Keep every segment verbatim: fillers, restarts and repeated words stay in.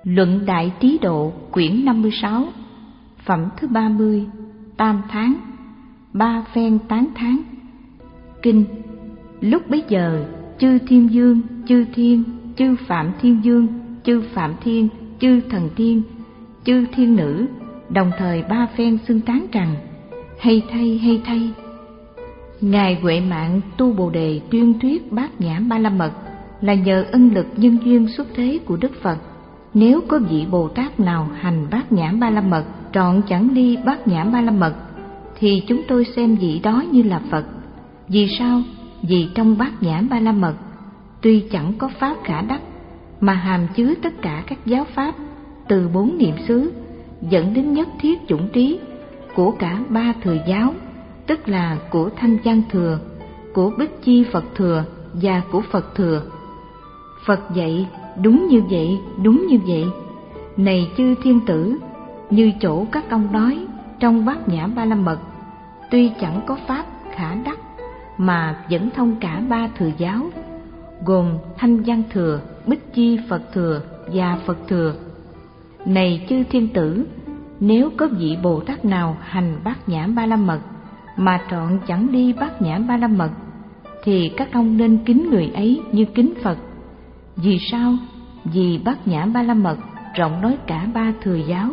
Luận Đại Trí Độ quyển năm mươi sáu, phẩm thứ ba mươi, Tam Tháng, ba phen tán thán. Kinh. Lúc bấy giờ, chư thiên vương, chư thiên, chư phạm thiên vương, chư phạm thiên, chư thần thiên, chư thiên nữ đồng thời ba phen xưng tán rằng: hay thay, hay thay. Ngài Huệ Mạng tu Bồ Đề tuyên thuyết Bát Nhã Ba La Mật là nhờ ân lực nhân duyên xuất thế của Đức Phật. Nếu có vị Bồ Tát nào hành Bát Nhã Ba La Mật trọn chẳng ly Bát Nhã Ba La Mật, thì chúng tôi xem vị đó như là Phật. Vì sao? Vì trong Bát Nhã Ba La Mật tuy chẳng có pháp khả đắc, mà hàm chứa tất cả các giáo pháp từ bốn niệm xứ dẫn đến nhất thiết chủng trí của cả ba thừa giáo, tức là của Thanh Văn Thừa, của Bích Chi Phật Thừa và của Phật Thừa. Phật dạy đúng như vậy, đúng như vậy. Này chư thiên tử, như chỗ các ông nói trong Bát Nhã Ba La Mật tuy chẳng có pháp khả đắc, mà vẫn thông cả ba thừa giáo, gồm Thanh Văn Thừa, Bích Chi Phật Thừa và Phật Thừa. Này chư thiên tử, nếu có vị Bồ Tát nào hành Bát Nhã Ba La Mật mà trọn chẳng đi Bát Nhã Ba La Mật, thì các ông nên kính người ấy như kính Phật. Vì sao? Vì Bát Nhã Ba La Mật rộng nói cả ba thừa giáo,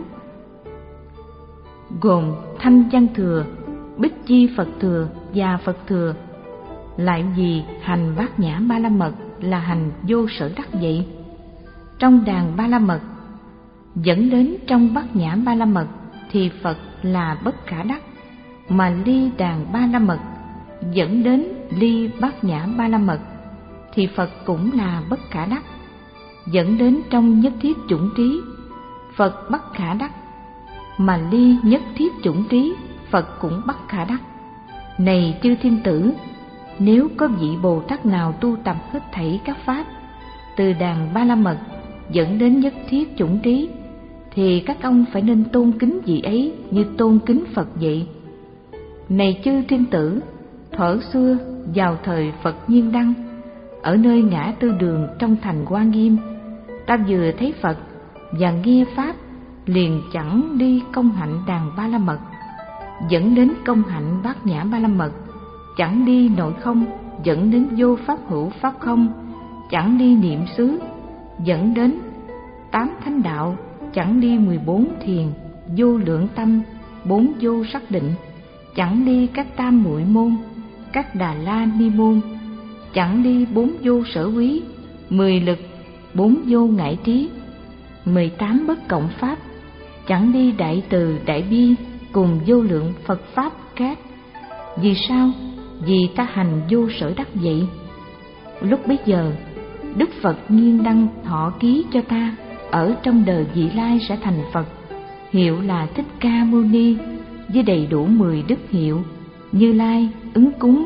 gồm Thanh Văn Thừa, Bích Chi Phật Thừa và Phật Thừa. Lại vì hành Bát Nhã Ba La Mật là hành vô sở đắc vậy. Trong đàn Ba La Mật dẫn đến trong Bát Nhã Ba La Mật thì Phật là bất khả đắc, mà ly đàn Ba La Mật dẫn đến ly Bát Nhã Ba La Mật thì Phật cũng là bất khả đắc. Dẫn đến trong nhất thiết chủng trí, Phật bất khả đắc, mà ly nhất thiết chủng trí, Phật cũng bất khả đắc. Này chư thiên tử, nếu có vị Bồ Tát nào tu tập hết thảy các pháp từ đàn Ba La Mật dẫn đến nhất thiết chủng trí, thì các ông phải nên tôn kính vị ấy như tôn kính Phật vậy. Này chư thiên tử, thuở xưa vào thời Phật Nhiên Đăng, ở nơi ngã tư đường trong thành Hoa Nghiêm, ta vừa thấy Phật và nghe pháp, liền chẳng đi công hạnh đàn Ba La Mật dẫn đến công hạnh Bát Nhã Ba La Mật, chẳng đi nội không dẫn đến vô pháp hữu pháp không, chẳng đi niệm xứ dẫn đến tám thánh đạo, chẳng đi mười bốn thiền vô lượng tâm, bốn vô sắc định, chẳng đi các tam muội môn, các Đà La Ni môn, chẳng đi bốn vô sở quý, mười lực, bốn vô ngại trí, mười tám bất cộng pháp, chẳng đi đại từ đại bi cùng vô lượng Phật pháp khác. Vì sao? Vì ta hành vô sở đắc vậy. Lúc bấy giờ, Đức Phật Nhiên Đăng thọ ký cho ta, ở trong đời vị lai sẽ thành Phật, hiệu là Thích Ca Mâu Ni, với đầy đủ mười đức hiệu: Như Lai, ứng cúng,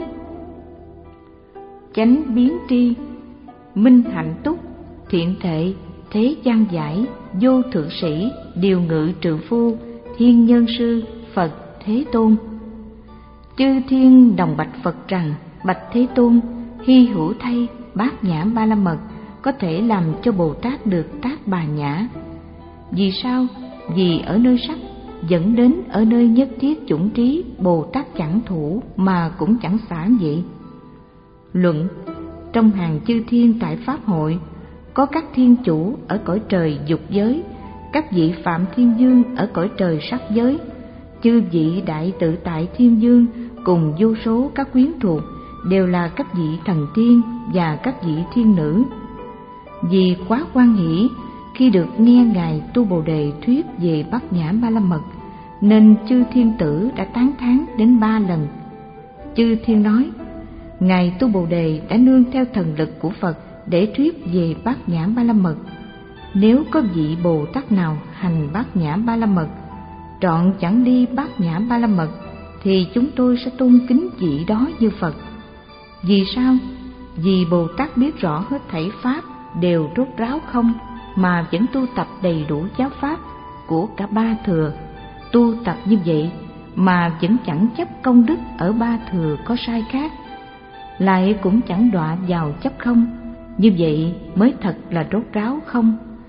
chánh biến tri, minh hạnh túc, thiện thệ, thế gian giải, vô thượng sĩ, điều ngự trừ phu, thiên nhân sư, Phật Thế Tôn. Chư thiên đồng bạch Phật rằng: bạch Thế Tôn, hy hữu thay Bát Nhã Ba La Mật có thể làm cho Bồ Tát được tác bà nhã. Vì sao? Vì ở nơi sắc dẫn đến ở nơi nhất thiết chủng trí, Bồ Tát chẳng thủ mà cũng chẳng xả vậy. Luận. Trong hàng chư thiên tại Pháp hội, có các thiên chủ ở cõi trời dục giới, các vị Phạm Thiên Vương ở cõi trời sắc giới, chư vị Đại Tự Tại Thiên Vương cùng vô số các quyến thuộc đều là các vị thần tiên và các vị thiên nữ. Vì quá hoan hỷ khi được nghe Ngài Tu Bồ Đề thuyết về Bát Nhã Ba La Mật, nên chư thiên tử đã tán thán đến ba lần. Chư thiên nói: Ngài Tu Bồ Đề đã nương theo thần lực của Phật để thuyết về Bát Nhã Ba La Mật. Nếu có vị Bồ Tát nào hành Bát Nhã Ba La Mật trọn chẳng đi Bát Nhã Ba La Mật, thì chúng tôi sẽ tôn kính vị đó như Phật. Vì sao? Vì Bồ Tát biết rõ hết thảy pháp đều rốt ráo không, mà vẫn tu tập đầy đủ giáo pháp của cả ba thừa. Tu tập như vậy mà vẫn chẳng chấp công đức ở ba thừa có sai khác, lại cũng chẳng đọa vào chấp không. Như vậy mới thật là rốt ráo không.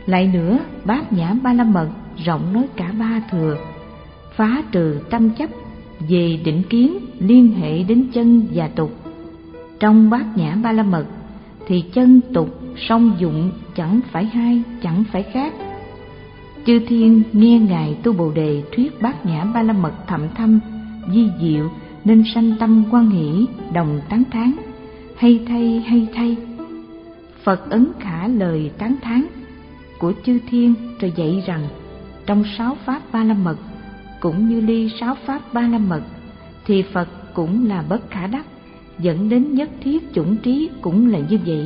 Lại nữa, Bát Nhã Ba La Mật rộng nói cả ba thừa, phá trừ tâm chấp về định kiến liên hệ đến chân và tục. Trong Bát Nhã Ba La Mật thì chân tục song dụng, chẳng phải hai, chẳng phải khác. Chư thiên nghe Ngài Tu Bồ Đề thuyết Bát Nhã Ba La Mật thậm thâm, vi diệu, nên sanh tâm hoan hỷ, đồng tán thán: hay thay, hay thay. Phật ấn khả lời tán thán của chư thiên, rồi dạy rằng trong sáu pháp Ba La Mật cũng như ly sáu pháp Ba La Mật thì Phật cũng là bất khả đắc, dẫn đến nhất thiết chủng trí cũng là như vậy.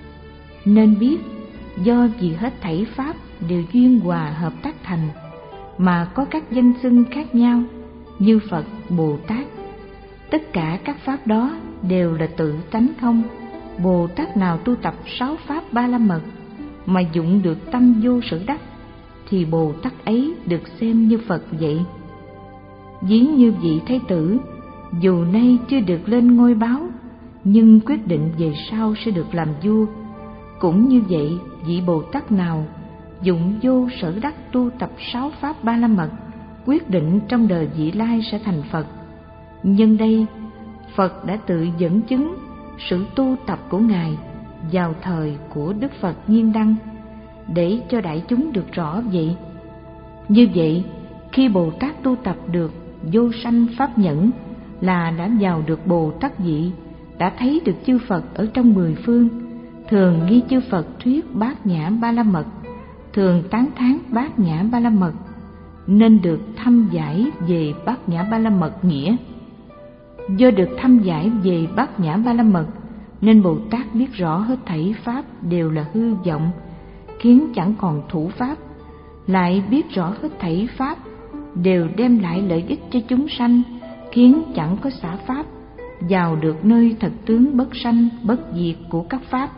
Nên biết, do vì hết thảy pháp đều duyên hòa hợp tác thành, mà có các danh xưng khác nhau như Phật, Bồ Tát. Tất cả các pháp đó đều là tự tánh không. Bồ Tát nào tu tập sáu pháp Ba La Mật mà dụng được tâm vô sở đắc, thì Bồ Tát ấy được xem như Phật vậy. Ví như vị Thái tử, dù nay chưa được lên ngôi báo, nhưng quyết định về sau sẽ được làm vua. Cũng như vậy, vị Bồ Tát nào dụng vô sở đắc tu tập sáu pháp Ba La Mật, quyết định trong đời vị lai sẽ thành Phật. Nhân đây, Phật đã tự dẫn chứng sự tu tập của Ngài vào thời của Đức Phật Nhiên Đăng, để cho đại chúng được rõ vậy. Như vậy, khi Bồ Tát tu tập được vô sanh pháp nhẫn là đã vào được Bồ Tát vị, đã thấy được chư Phật ở trong mười phương, thường nghe chư Phật thuyết Bát Nhã Ba La Mật, thường tán thán Bát Nhã Ba La Mật, nên được thăm giải về Bát Nhã Ba La Mật nghĩa. Do được thăm giải về Bát Nhã Ba La Mật, nên Bồ Tát biết rõ hết thảy pháp đều là hư vọng, khiến chẳng còn thủ pháp, lại biết rõ hết thảy pháp đều đem lại lợi ích cho chúng sanh, khiến chẳng có xả pháp, vào được nơi thật tướng bất sanh bất diệt của các pháp.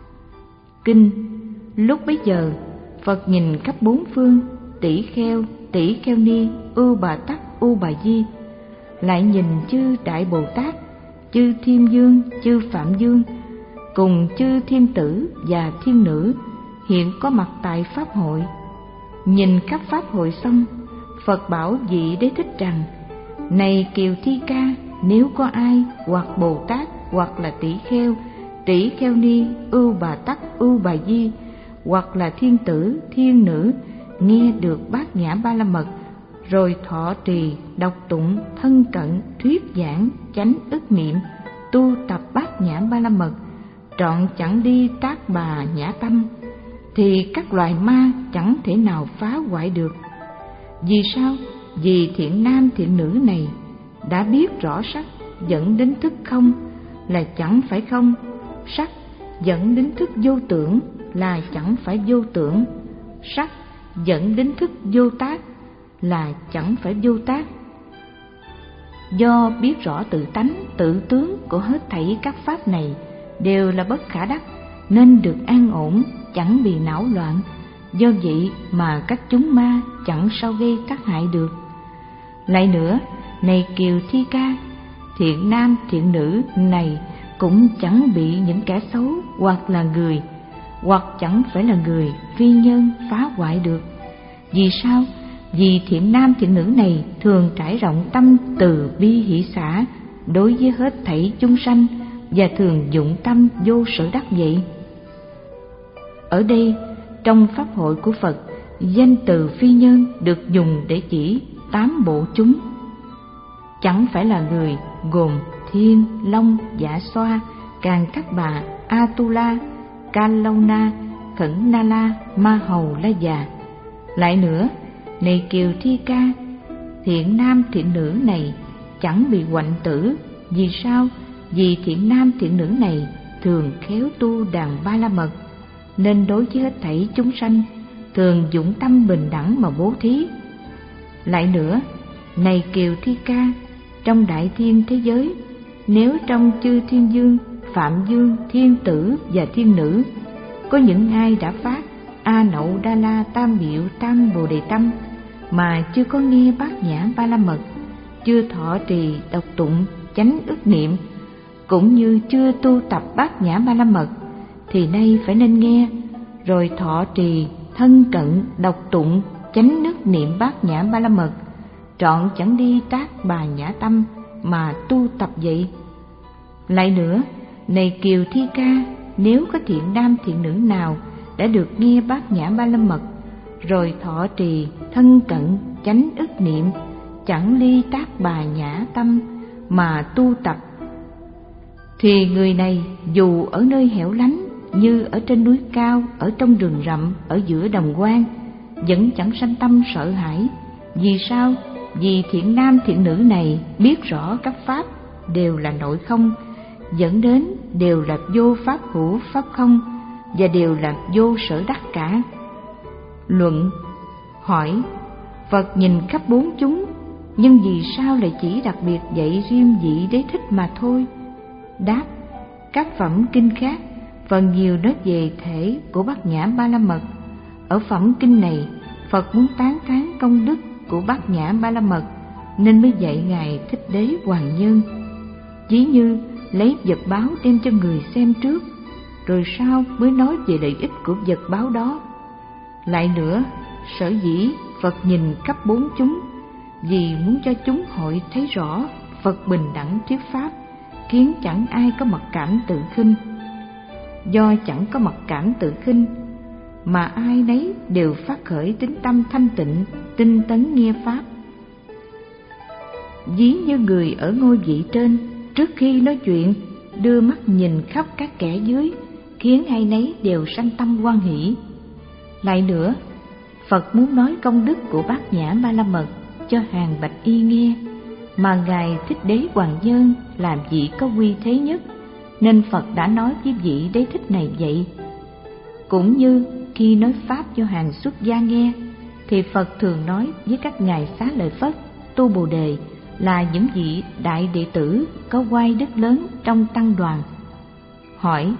Kinh: lúc bấy giờ Phật nhìn khắp bốn phương, tỷ kheo, tỷ kheo ni, ưu bà tắc, ưu bà di, lại nhìn chư Đại Bồ Tát, chư Thiên Dương, chư Phạm Dương, cùng chư thiên tử và thiên nữ hiện có mặt tại pháp hội. Nhìn các pháp hội xong, Phật bảo vị Đế Thích rằng: này Kiều Thi Ca, nếu có ai hoặc Bồ Tát hoặc là tỷ kheo, tỷ kheo ni, ưu bà tắc, ưu bà di, hoặc là thiên tử, thiên nữ nghe được Bát Nhã Ba La Mật, rồi thọ trì, đọc tụng, thân cận, thuyết giảng, chánh ức niệm, tu tập Bát Nhã Ba La Mật, trọn chẳng đi tác bà nhã tâm, thì các loài ma chẳng thể nào phá hoại được. Vì sao? Vì thiện nam thiện nữ này đã biết rõ sắc dẫn đến thức không là chẳng phải không, sắc dẫn đến thức vô tưởng là chẳng phải vô tưởng, sắc dẫn đến thức vô tác là chẳng phải vô tác. Do biết rõ tự tánh, tự tướng của hết thảy các pháp này đều là bất khả đắc, nên được an ổn, chẳng bị não loạn. Do vậy mà các chúng ma chẳng sao gây tác hại được. Lại nữa, này Kiều Thi Ca, thiện nam thiện nữ này cũng chẳng bị những kẻ xấu hoặc là người, hoặc chẳng phải là người, phi nhân phá hoại được. Vì sao? Vì thiện nam thiện nữ này thường trải rộng tâm từ bi hỷ xả đối với hết thảy chúng sanh, và thường dụng tâm vô sở đắc vậy. Ở đây, trong pháp hội của Phật, danh từ phi nhân được dùng để chỉ tám bộ chúng. Chẳng phải là người, gồm Thiên, Long, Dạ Xoa, Càn Cát Bà, Atula, Kalauna, Khẩn Na La, Ma Hầu La Già. Lại nữa, này Kiều Thi Ca, thiện nam thiện nữ này chẳng bị hoạnh tử. Vì sao? Vì thiện nam thiện nữ này thường khéo tu đàn Ba La Mật, nên đối với hết thảy chúng sanh thường dụng tâm bình đẳng mà bố thí. Lại nữa, này Kiều Thi Ca, trong đại thiên thế giới, nếu trong chư thiên dương, phạm dương, thiên tử và thiên nữ có những ai đã phát A Nậu Đa La Tam Biệu Tam Bồ Đề Tâm mà chưa có nghe Bát Nhã Ba La Mật, chưa thọ trì đọc tụng chánh ức niệm, cũng như chưa tu tập Bát Nhã Ba La Mật, thì nay phải nên nghe, rồi thọ trì thân cận đọc tụng chánh nước niệm bát nhã ba la mật, trọn chẳng đi tác bà nhã tâm mà tu tập vậy. Lại nữa, này Kiều Thi Ca, nếu có thiện nam thiện nữ nào đã được nghe bát nhã ba la mật, rồi thọ trì thân cận chánh ức niệm, chẳng ly tác bà nhã tâm mà tu tập, thì người này dù ở nơi hẻo lánh như ở trên núi cao, ở trong rừng rậm, ở giữa đồng hoang, vẫn chẳng sanh tâm sợ hãi. Vì sao? Vì thiện nam thiện nữ này biết rõ các pháp đều là nội không, dẫn đến đều là vô pháp hữu pháp không, và đều là vô sở đắc cả. Luận: hỏi, Phật nhìn khắp bốn chúng, nhưng vì sao lại chỉ đặc biệt dạy riêng vị Đế Thích mà thôi? Đáp: các phẩm kinh khác phần nhiều nói về thể của bát nhã ba la mật. Ở phẩm kinh này, Phật muốn tán thán công đức của bát nhã ba la mật, nên mới dạy Ngài Thích Đế Hoàng Nhân. Ví như lấy vật báo đem cho người xem trước, rồi sau mới nói về lợi ích của vật báo đó. Lại nữa, sở dĩ Phật nhìn khắp bốn chúng, vì muốn cho chúng hội thấy rõ Phật bình đẳng thuyết pháp, khiến chẳng ai có mặc cảm tự khinh. Do chẳng có mặc cảm tự khinh mà ai nấy đều phát khởi tính tâm thanh tịnh, tinh tấn nghe pháp. Ví như người ở ngôi vị trên, trước khi nói chuyện đưa mắt nhìn khắp các kẻ dưới, khiến ai nấy đều sanh tâm hoan hỷ. Lại nữa, Phật muốn nói công đức của bát nhã ba la mật cho hàng bạch y nghe, mà Ngài Thích Đế Hoàng Nhân làm vị có uy thế nhất, nên Phật đã nói với vị Đế Thích này vậy. Cũng như khi nói pháp cho hàng xuất gia nghe, thì Phật thường nói với các ngài Xá Lợi Phất, Tu Bồ Đề là những vị đại đệ tử có oai đức lớn trong tăng đoàn. Hỏi: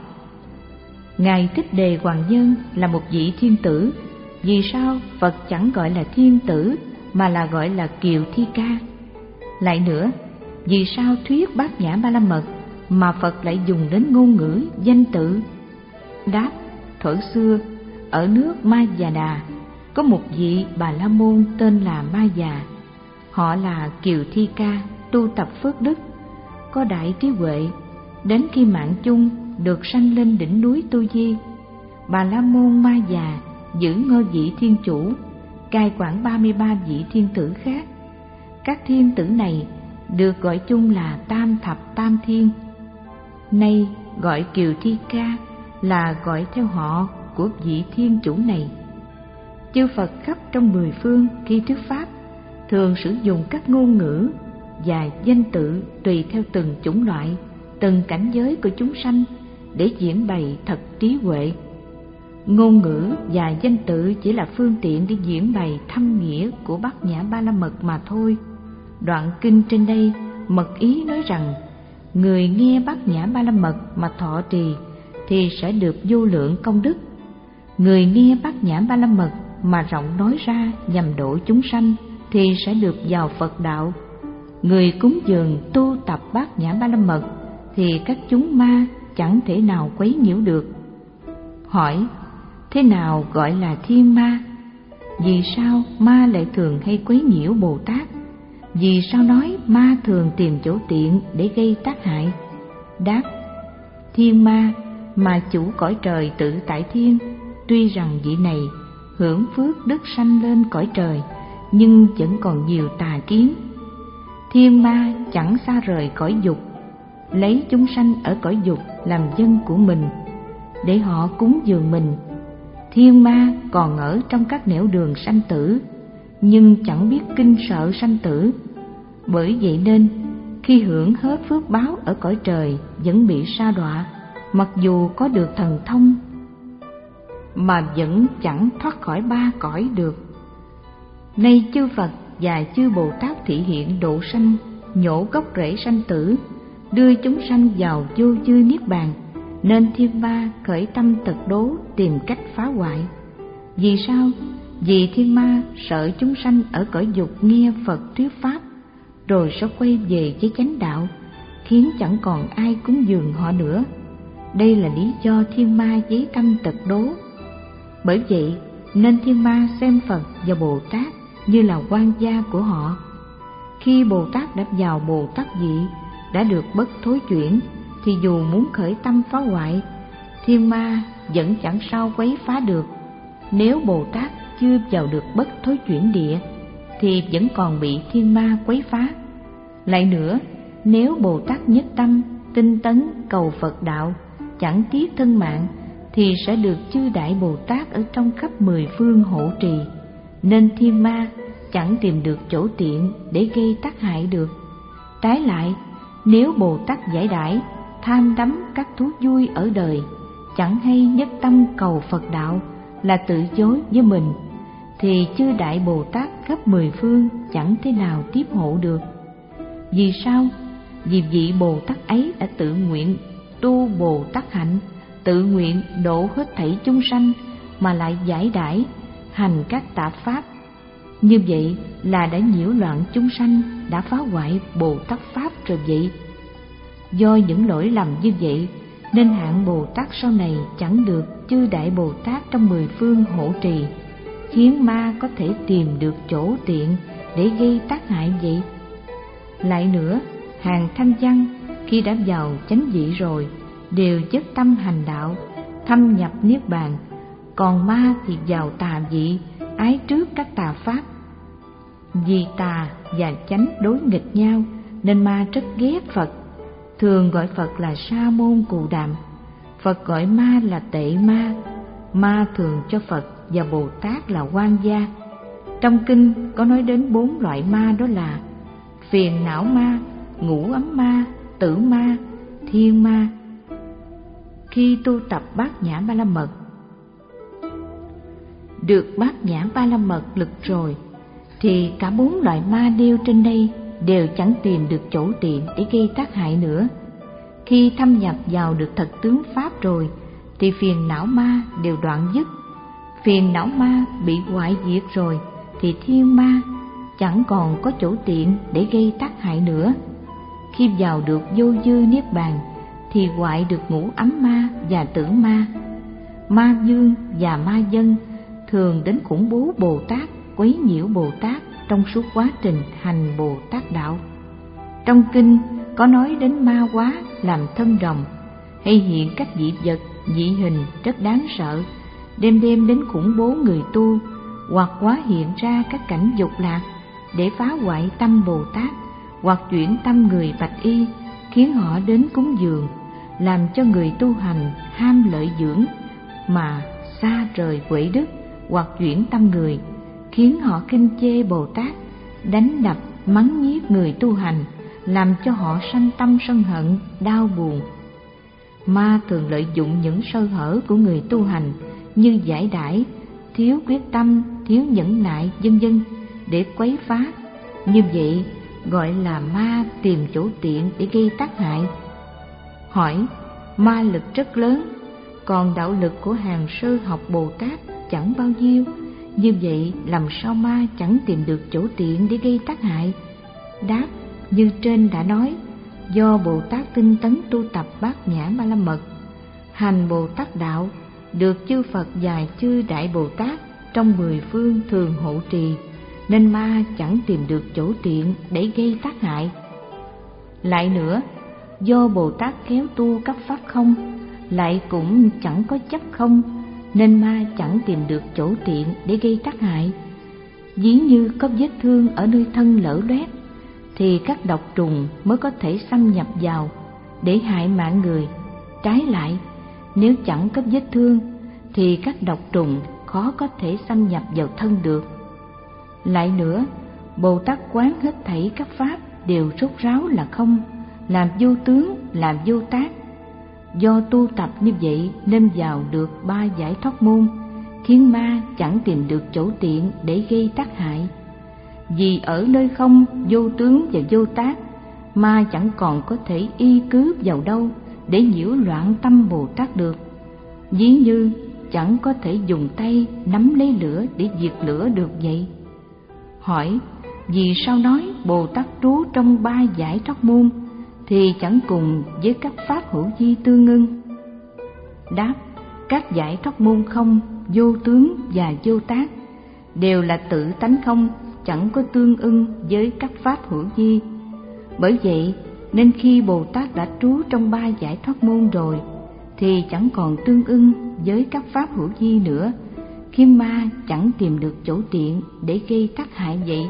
Ngài Thích Đề Hoàng Nhân là một vị thiên tử, vì sao Phật chẳng gọi là thiên tử mà là gọi là Kiều Thi Ca? Lại nữa, vì sao thuyết bát nhã ba la mật mà Phật lại dùng đến ngôn ngữ danh tự? Đáp: thuở xưa ở nước Ma Già Đà có một vị Bà La Môn tên là Ma Già. Họ là Kiều Thi Ca, tu tập phước đức, có đại trí huệ. Đến khi mạng chung được sanh lên đỉnh núi Tu Di, Bà La Môn Ma Già giữ ngôi vị thiên chủ, cai quản ba mươi ba vị thiên tử khác. Các thiên tử này được gọi chung là Tam Thập Tam Thiên. Nay gọi Kiều Thi Ca là gọi theo họ của vị thiên chủ này. Chư Phật khắp trong mười phương khi thuyết pháp thường sử dụng các ngôn ngữ và danh tự tùy theo từng chủng loại, từng cảnh giới của chúng sanh để diễn bày thật trí huệ. Ngôn ngữ và danh tự chỉ là phương tiện để diễn bày thâm nghĩa của bát nhã ba la mật mà thôi. Đoạn kinh trên đây mật ý nói rằng người nghe bát nhã ba la mật mà thọ trì thì sẽ được vô lượng công đức. Người nghe bát nhã ba la mật mà rộng nói ra nhằm độ chúng sanh thì sẽ được vào Phật đạo. Người cúng dường tu tập bát nhã ba la mật thì các chúng ma chẳng thể nào quấy nhiễu được. Hỏi: thế nào gọi là thiên ma? Vì sao ma lại thường hay quấy nhiễu Bồ Tát? Vì sao nói ma thường tìm chỗ tiện để gây tác hại? Đáp: thiên ma mà chủ cõi trời tự tại thiên, tuy rằng vị này hưởng phước đức sanh lên cõi trời, nhưng vẫn còn nhiều tà kiến. Thiên ma chẳng xa rời cõi dục, lấy chúng sanh ở cõi dục làm dân của mình, để họ cúng dường mình. Thiên ma còn ở trong các nẻo đường sanh tử, nhưng chẳng biết kinh sợ sanh tử. Bởi vậy nên khi hưởng hết phước báo ở cõi trời vẫn bị sa đọa, mặc dù có được thần thông mà vẫn chẳng thoát khỏi ba cõi được. Nay chư Phật và chư Bồ Tát thị hiện độ sanh, nhổ gốc rễ sanh tử, đưa chúng sanh vào vô chư niết bàn, nên thiên ma khởi tâm tật đố tìm cách phá hoại. Vì sao? Vì thiên ma sợ chúng sanh ở cõi dục nghe Phật thuyết pháp, rồi sẽ quay về với chánh đạo, khiến chẳng còn ai cúng dường họ nữa. Đây là lý do thiên ma giấy tâm tật đố. Bởi vậy, nên thiên ma xem Phật và Bồ Tát như là quan gia của họ. Khi Bồ Tát đã vào Bồ Tát vị, đã được bất thối chuyển, thì dù muốn khởi tâm phá hoại, thiên ma vẫn chẳng sao quấy phá được. Nếu Bồ Tát chưa vào được bất thối chuyển địa, thì vẫn còn bị thiên ma quấy phá. Lại nữa, nếu Bồ Tát nhất tâm tinh tấn cầu Phật đạo, chẳng tiếc thân mạng, thì sẽ được chư đại Bồ Tát ở trong khắp mười phương hộ trì, nên thiên ma chẳng tìm được chỗ tiện để gây tác hại được. Trái lại, nếu Bồ Tát giải đãi tham đắm các thú vui ở đời, chẳng hay nhất tâm cầu Phật đạo, là tự dối với mình, thì chư đại Bồ Tát khắp mười phương chẳng thể nào tiếp hộ được. Vì sao? Vì vị Bồ Tát ấy đã tự nguyện tu Bồ Tát hạnh, tự nguyện độ hết thảy chúng sanh, mà lại giải đãi hành các tạp pháp. Như vậy là đã nhiễu loạn chúng sanh, đã phá hoại Bồ Tát pháp rồi vậy. Do những lỗi lầm như vậy, nên hạng Bồ Tát sau này chẳng được chư đại Bồ Tát trong mười phương hộ trì, khiến ma có thể tìm được chỗ tiện để gây tác hại vậy. Lại nữa, hàng thanh văn khi đã vào chánh vị rồi, đều dứt tâm hành đạo, thâm nhập niết bàn. Còn ma thì vào tà vị, ái trước các tà pháp. Vì tà và chánh đối nghịch nhau, nên ma rất ghét Phật, thường gọi Phật là Sa môn Cù Đàm. Phật gọi ma là Tệ ma. Ma thường cho Phật và Bồ Tát là quan gia. Trong kinh có nói đến bốn loại ma, đó là phiền não ma, ngũ ấm ma, tử ma, thiên ma. Khi tu tập bát nhã ba la mật, được bát nhã ba la mật lực rồi, thì cả bốn loại ma nêu trên đây đều chẳng tìm được chỗ tiện để gây tác hại nữa. Khi thâm nhập vào được thật tướng pháp rồi, thì phiền não ma đều đoạn dứt. Phiền não ma bị hoại diệt rồi, thì thiên ma chẳng còn có chỗ tiện để gây tác hại nữa. Khi vào được vô dư niết bàn, thì hoại được ngũ ấm ma và tử ma. Ma dương và ma dân thường đến khủng bố Bồ Tát, quấy nhiễu Bồ Tát trong suốt quá trình hành Bồ Tát đạo. Trong kinh có nói đến ma hóa làm thân rồng, hay hiện các dị vật, dị hình rất đáng sợ, đêm đêm đến khủng bố người tu, hoặc hóa hiện ra các cảnh dục lạc để phá hoại tâm Bồ Tát, hoặc chuyển tâm người bạch y, khiến họ đến cúng dường, làm cho người tu hành ham lợi dưỡng mà xa rời huệ đức, hoặc chuyển tâm người, khiến họ khinh chê Bồ Tát, đánh đập mắng nhiếc người tu hành, làm cho họ sanh tâm sân hận, đau buồn. Ma thường lợi dụng những sơ hở của người tu hành như giải đãi, thiếu quyết tâm, thiếu nhẫn nại, vân vân để quấy phá. Như vậy gọi là ma tìm chỗ tiện để gây tác hại. Hỏi, ma lực rất lớn, còn đạo lực của hàng sơ học Bồ Tát chẳng bao nhiêu, như vậy làm sao ma chẳng tìm được chỗ tiện để gây tác hại? Đáp, như trên đã nói, do Bồ Tát tinh tấn tu tập bát nhã ba la mật, hành Bồ Tát đạo, được chư Phật và chư đại Bồ Tát trong mười phương thường hộ trì, nên ma chẳng tìm được chỗ tiện để gây tác hại. Lại nữa, do Bồ Tát khéo tu các pháp không, lại cũng chẳng có chấp không, nên ma chẳng tìm được chỗ tiện để gây tác hại. Ví như có vết thương ở nơi thân lở loét, thì các độc trùng mới có thể xâm nhập vào để hại mạng người. Trái lại, nếu chẳng có vết thương, thì các độc trùng khó có thể xâm nhập vào thân được. Lại nữa, Bồ Tát quán hết thảy các pháp đều rốt ráo là không, làm vô tướng, làm vô tác. Do tu tập như vậy nên vào được ba giải thoát môn, khiến ma chẳng tìm được chỗ tiện để gây tác hại. Vì ở nơi không, vô tướng và vô tác, ma chẳng còn có thể y cứ vào đâu để nhiễu loạn tâm Bồ Tát được. Ví như chẳng có thể dùng tay nắm lấy lửa để diệt lửa được vậy. Hỏi, vì sao nói Bồ Tát trú trong ba giải thoát môn thì chẳng cùng với các pháp hữu vi tương ưng? Đáp, Các giải thoát môn không, vô tướng và vô tác đều là tự tánh không, chẳng có tương ưng với các pháp hữu vi. Bởi vậy nên khi Bồ Tát đã trú trong ba giải thoát môn rồi thì chẳng còn tương ưng với các pháp hữu vi nữa, khiến ma chẳng tìm được chỗ tiện để gây tác hại vậy.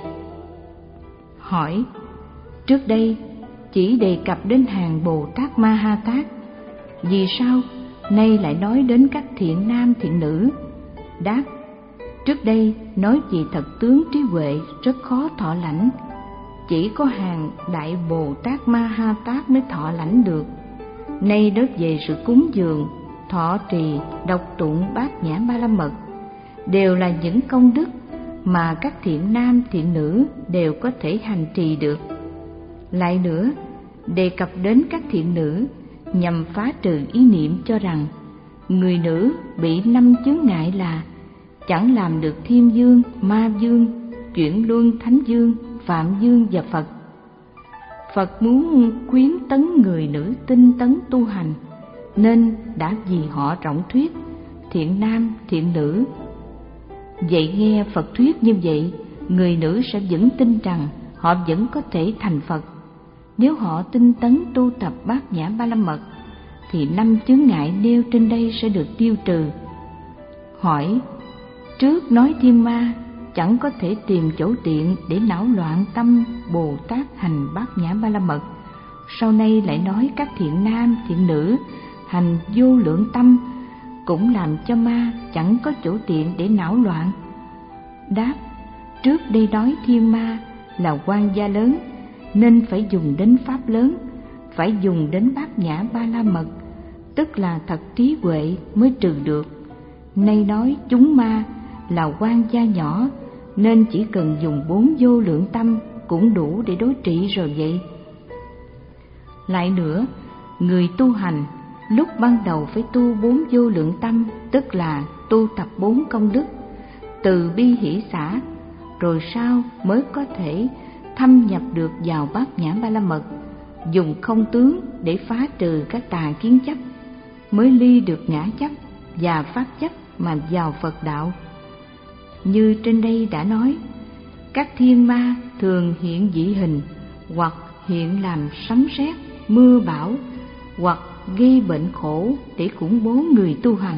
Hỏi: trước đây chỉ đề cập đến hàng Bồ Tát Ma Ha Tát, vì sao nay lại nói đến các thiện nam thiện nữ? Đáp: trước đây nói về thật tướng trí huệ rất khó thọ lãnh, chỉ có hàng Đại Bồ Tát Ma Ha Tát mới thọ lãnh được. Nay nói về sự cúng dường, thọ trì, đọc tụng Bát Nhã Ba La Mật đều là những công đức mà các thiện nam thiện nữ đều có thể hành trì được. Lại nữa, đề cập đến các thiện nữ nhằm phá trừ ý niệm cho rằng người nữ bị năm chướng ngại là chẳng làm được thiên dương, ma dương, chuyển luân thánh dương, phạm dương và Phật. Phật muốn khuyến tấn người nữ tinh tấn tu hành, nên đã vì họ rộng thuyết thiện nam thiện nữ. Vậy nghe Phật thuyết như vậy, người nữ sẽ vững tin rằng họ vẫn có thể thành Phật. Nếu họ tinh tấn tu tập Bát Nhã Ba La Mật thì năm chướng ngại nêu trên đây sẽ được tiêu trừ. Hỏi: trước nói thiên ma chẳng có thể tìm chỗ tiện để não loạn tâm Bồ Tát hành Bát Nhã Ba La Mật, sau này lại nói các thiện nam thiện nữ hành vô lượng tâm cũng làm cho ma chẳng có chỗ tiện để não loạn? Đáp: trước đây nói thiên ma là quan gia lớn nên phải dùng đến pháp lớn, phải dùng đến Bát Nhã Ba La Mật, tức là thật trí huệ mới trừ được. Nay nói chúng ma là quan gia nhỏ nên chỉ cần dùng bốn vô lượng tâm cũng đủ để đối trị rồi vậy. Lại nữa, người tu hành lúc ban đầu phải tu bốn vô lượng tâm, tức là tu tập bốn công đức từ bi hỷ xả, rồi sau mới có thể thâm nhập được vào Bát Nhã Ba La Mật, dùng không tướng để phá trừ các tà kiến chấp, mới ly được ngã chấp và pháp chấp mà vào Phật đạo. Như trên đây đã nói, các thiên ma thường hiện dị hình, hoặc hiện làm sấm sét, mưa bão, hoặc gây bệnh khổ để khủng bố người tu hành.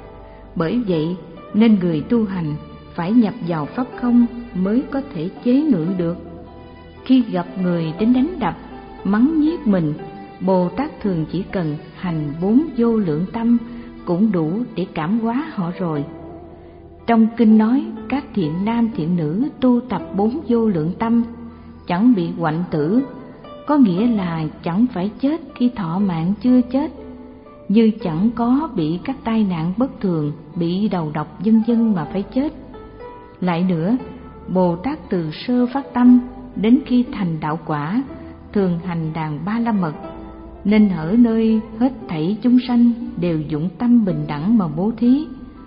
Bởi vậy nên người tu hành phải nhập vào pháp không mới có thể chế ngự được. Khi gặp người đến đánh đập, mắng nhiếc mình, Bồ Tát thường chỉ cần hành bốn vô lượng tâm cũng đủ để cảm hóa họ rồi. Trong kinh nói các thiện nam thiện nữ tu tập bốn vô lượng tâm chẳng bị hoạnh tử, có nghĩa là chẳng phải chết khi thọ mạng chưa chết, như chẳng có bị các tai nạn bất thường, bị đầu độc vân vân mà phải chết. Lại nữa, Bồ Tát từ sơ phát tâm đến khi thành đạo quả thường hành đàn Ba La Mật, nên ở nơi hết thảy chúng sanh đều dụng tâm bình đẳng mà bố thí.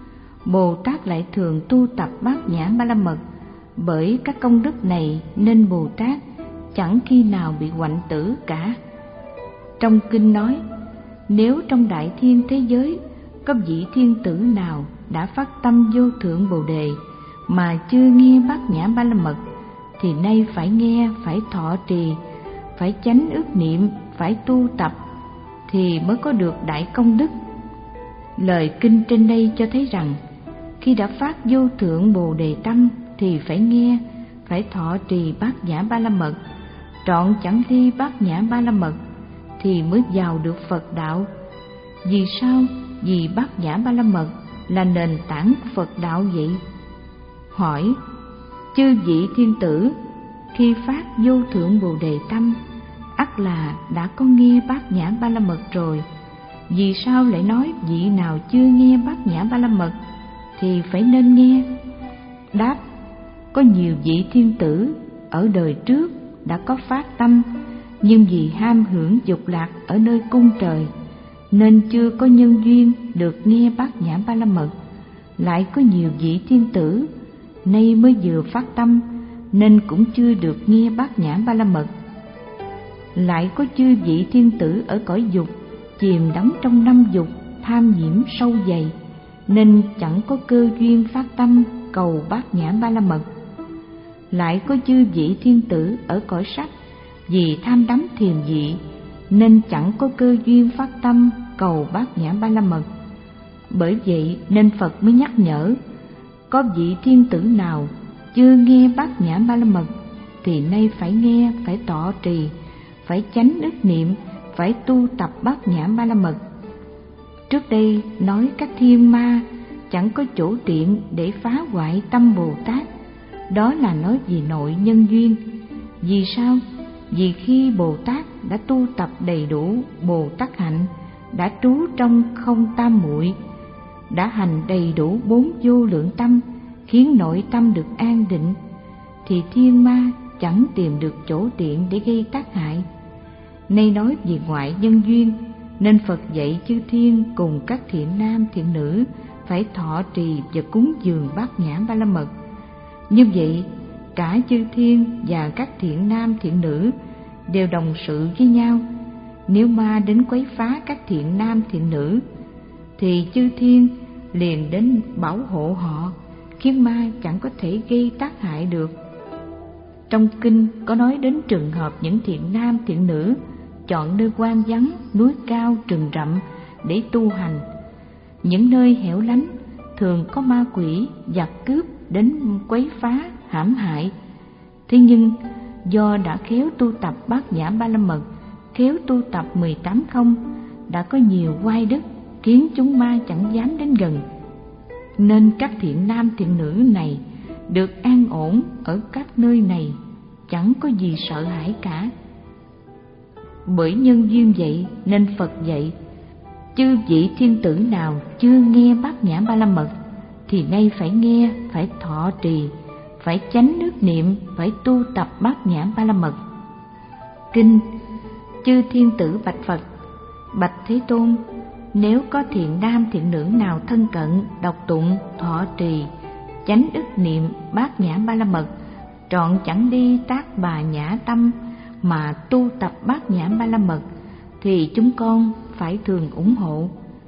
Bồ Tát lại thường tu tập Bát Nhã Ba La Mật, bởi các công đức này nên Bồ Tát chẳng khi nào bị hoạnh tử cả. Trong kinh nói, nếu trong đại thiên thế giới có vị thiên tử nào đã phát tâm vô thượng Bồ Đề mà chưa nghe Bát Nhã Ba La Mật, thì nay phải nghe, phải thọ trì, phải chánh ước niệm, phải tu tập thì mới có được đại công đức. Lời kinh trên đây cho thấy rằng khi đã phát vô thượng Bồ Đề tâm thì phải nghe, phải thọ trì Bát Nhã Ba La Mật, trọn chẳng ly Bát Nhã Ba La Mật thì mới vào được Phật đạo. Vì sao? Vì Bát Nhã Ba La Mật là nền tảng của Phật đạo vậy. Hỏi: chư vị thiên tử khi phát vô thượng Bồ Đề tâm ắt là đã có nghe Bát Nhã Ba La Mật rồi, vì sao lại nói vị nào chưa nghe Bát Nhã Ba La Mật thì phải nên nghe? Đáp: có nhiều vị thiên tử ở đời trước đã có phát tâm, nhưng vì ham hưởng dục lạc ở nơi cung trời nên chưa có nhân duyên được nghe Bát Nhã Ba La Mật. Lại có nhiều vị thiên tử nay mới vừa phát tâm nên cũng chưa được nghe Bát Nhã Ba La Mật. Lại có chư vị thiên tử ở cõi dục, chìm đắm trong năm dục tham nhiễm sâu dày, nên chẳng có cơ duyên phát tâm cầu Bát Nhã Ba La Mật. Lại có chư vị thiên tử ở cõi sắc vì tham đắm thiền vị nên chẳng có cơ duyên phát tâm cầu Bát Nhã Ba La Mật. Bởi vậy nên Phật mới nhắc nhở, có vị thiên tử nào chưa nghe Bát Nhã Ba La Mật thì nay phải nghe, phải tọa trì, phải chánh ức niệm, phải tu tập Bát Nhã Ba La Mật. Trước đây nói các thiên ma chẳng có chỗ tiện để phá hoại tâm Bồ Tát, đó là nói vì nội nhân duyên. Vì sao? Vì khi Bồ Tát đã tu tập đầy đủ Bồ Tát hạnh, đã trú trong không tam muội, đã hành đầy đủ bốn vô lượng tâm, khiến nội tâm được an định, thì thiên ma chẳng tìm được chỗ tiện để gây tác hại. Nay nói vì ngoại nhân duyên, nên Phật dạy chư thiên cùng các thiện nam thiện nữ phải thọ trì và cúng dường Bát Nhã Ba La Mật. Như vậy, cả chư thiên và các thiện nam thiện nữ đều đồng sự với nhau. Nếu ma đến quấy phá các thiện nam thiện nữ, thì chư thiên liền đến bảo hộ họ, khiến ma chẳng có thể gây tác hại được. Trong kinh có nói đến trường hợp những thiện nam thiện nữ chọn nơi hoang vắng, núi cao, rừng rậm để tu hành. Những nơi hẻo lánh thường có ma quỷ, giặc cướp đến quấy phá, hãm hại. Thế nhưng do đã khéo tu tập Bát Nhã Ba La Mật, khéo tu tập mười tám không, đã có nhiều oai đức, khiến chúng ma chẳng dám đến gần. Nên các thiện nam thiện nữ này được an ổn ở các nơi này, chẳng có gì sợ hãi cả. Bởi nhân duyên vậy nên Phật dạy, chư vị thiên tử nào chưa nghe Bát Nhã Ba La Mật thì nay phải nghe, phải thọ trì, phải chánh ức niệm, phải tu tập Bát Nhã Ba La Mật. Kinh: chư thiên tử bạch Phật: bạch Thế Tôn, nếu có thiện nam thiện nữ nào thân cận đọc tụng, thọ trì, chánh ức niệm Bát Nhã Ba La Mật, trọn chẳng đi tác bà nhã tâm mà tu tập Bát Nhã Ba La Mật, thì chúng con phải thường ủng hộ.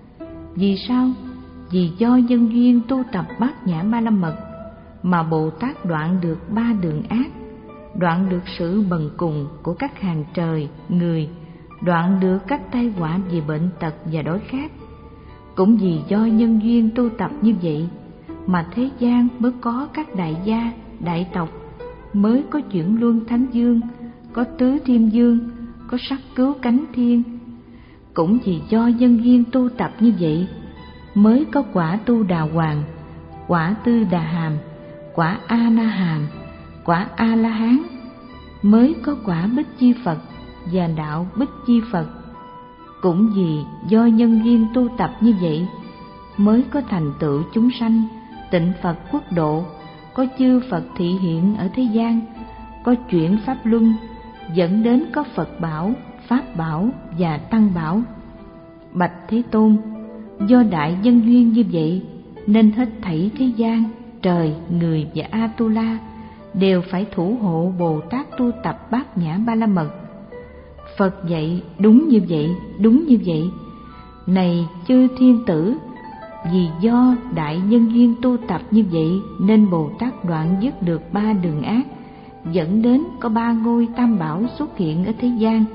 Vì sao? Vì do nhân duyên tu tập Bát Nhã Ba La Mật mà Bồ Tát đoạn được ba đường ác, đoạn được sự bần cùng của các hàng trời, người, đoạn được các tai họa về bệnh tật và đói khát. Cũng vì do nhân duyên tu tập như vậy mà thế gian mới có các đại gia, đại tộc, mới có chuyển luân thánh dương, có tứ thiên dương, có sắc cứu cánh thiên. Cũng vì do nhân duyên tu tập như vậy mới có quả Tu Đà Hoàng, quả Tư Đà Hàm, quả A Na Hàm, quả A La Hán, mới có quả Bích Chi Phật và đạo Bích Chi Phật. Cũng vì do nhân duyên tu tập như vậy mới có thành tựu chúng sanh, tịnh Phật quốc độ, có chư Phật thị hiện ở thế gian, có chuyển pháp luân, dẫn đến có Phật bảo, Pháp bảo và Tăng bảo. Bạch Thế Tôn, do đại nhân duyên như vậy nên hết thảy thế gian, trời, người và Atula đều phải thủ hộ Bồ Tát tu tập Bát Nhã Ba La Mật. Phật dạy đúng như vậy, đúng như vậy. Này chư thiên tử, vì do đại nhân duyên tu tập như vậy nên Bồ Tát đoạn dứt được ba đường ác, dẫn đến có ba ngôi tam bảo xuất hiện ở thế gian.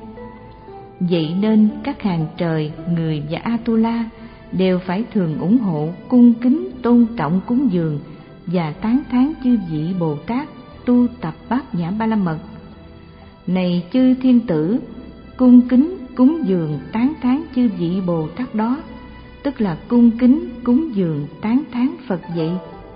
Vậy nên các hàng trời, người và Atula đều phải thường ủng hộ, cung kính, tôn trọng, cúng dường và tán thán chư vị Bồ Tát tu tập Bát Nhã Ba La Mật. Này chư thiên tử, cung kính, cúng dường, tán thán chư vị Bồ Tát đó, tức là cung kính, cúng dường, tán thán Phật vậy.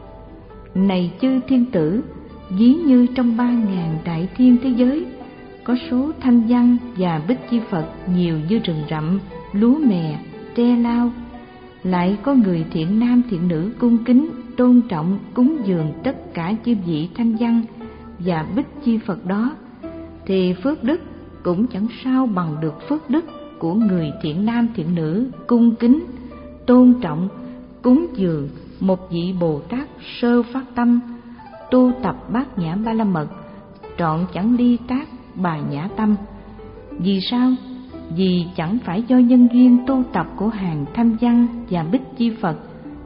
Này chư thiên tử, ví như trong ba ngàn đại thiên thế giới, có số thanh văn và Bích Chi Phật nhiều như rừng rậm, lúa mè, tre lao, lại có người thiện nam thiện nữ cung kính, tôn trọng, cúng dường tất cả chư vị thanh văn và Bích Chi Phật đó, thì phước đức cũng chẳng sao bằng được phước đức của người thiện nam thiện nữ cung kính, tôn trọng, cúng dường một vị Bồ Tát sơ phát tâm tu tập Bát Nhã Ba La Mật, trọn chẳng ly tác bà nhã tâm. Vì sao? Vì chẳng phải do nhân duyên tu tập của hàng thanh văn và Bích Chi Phật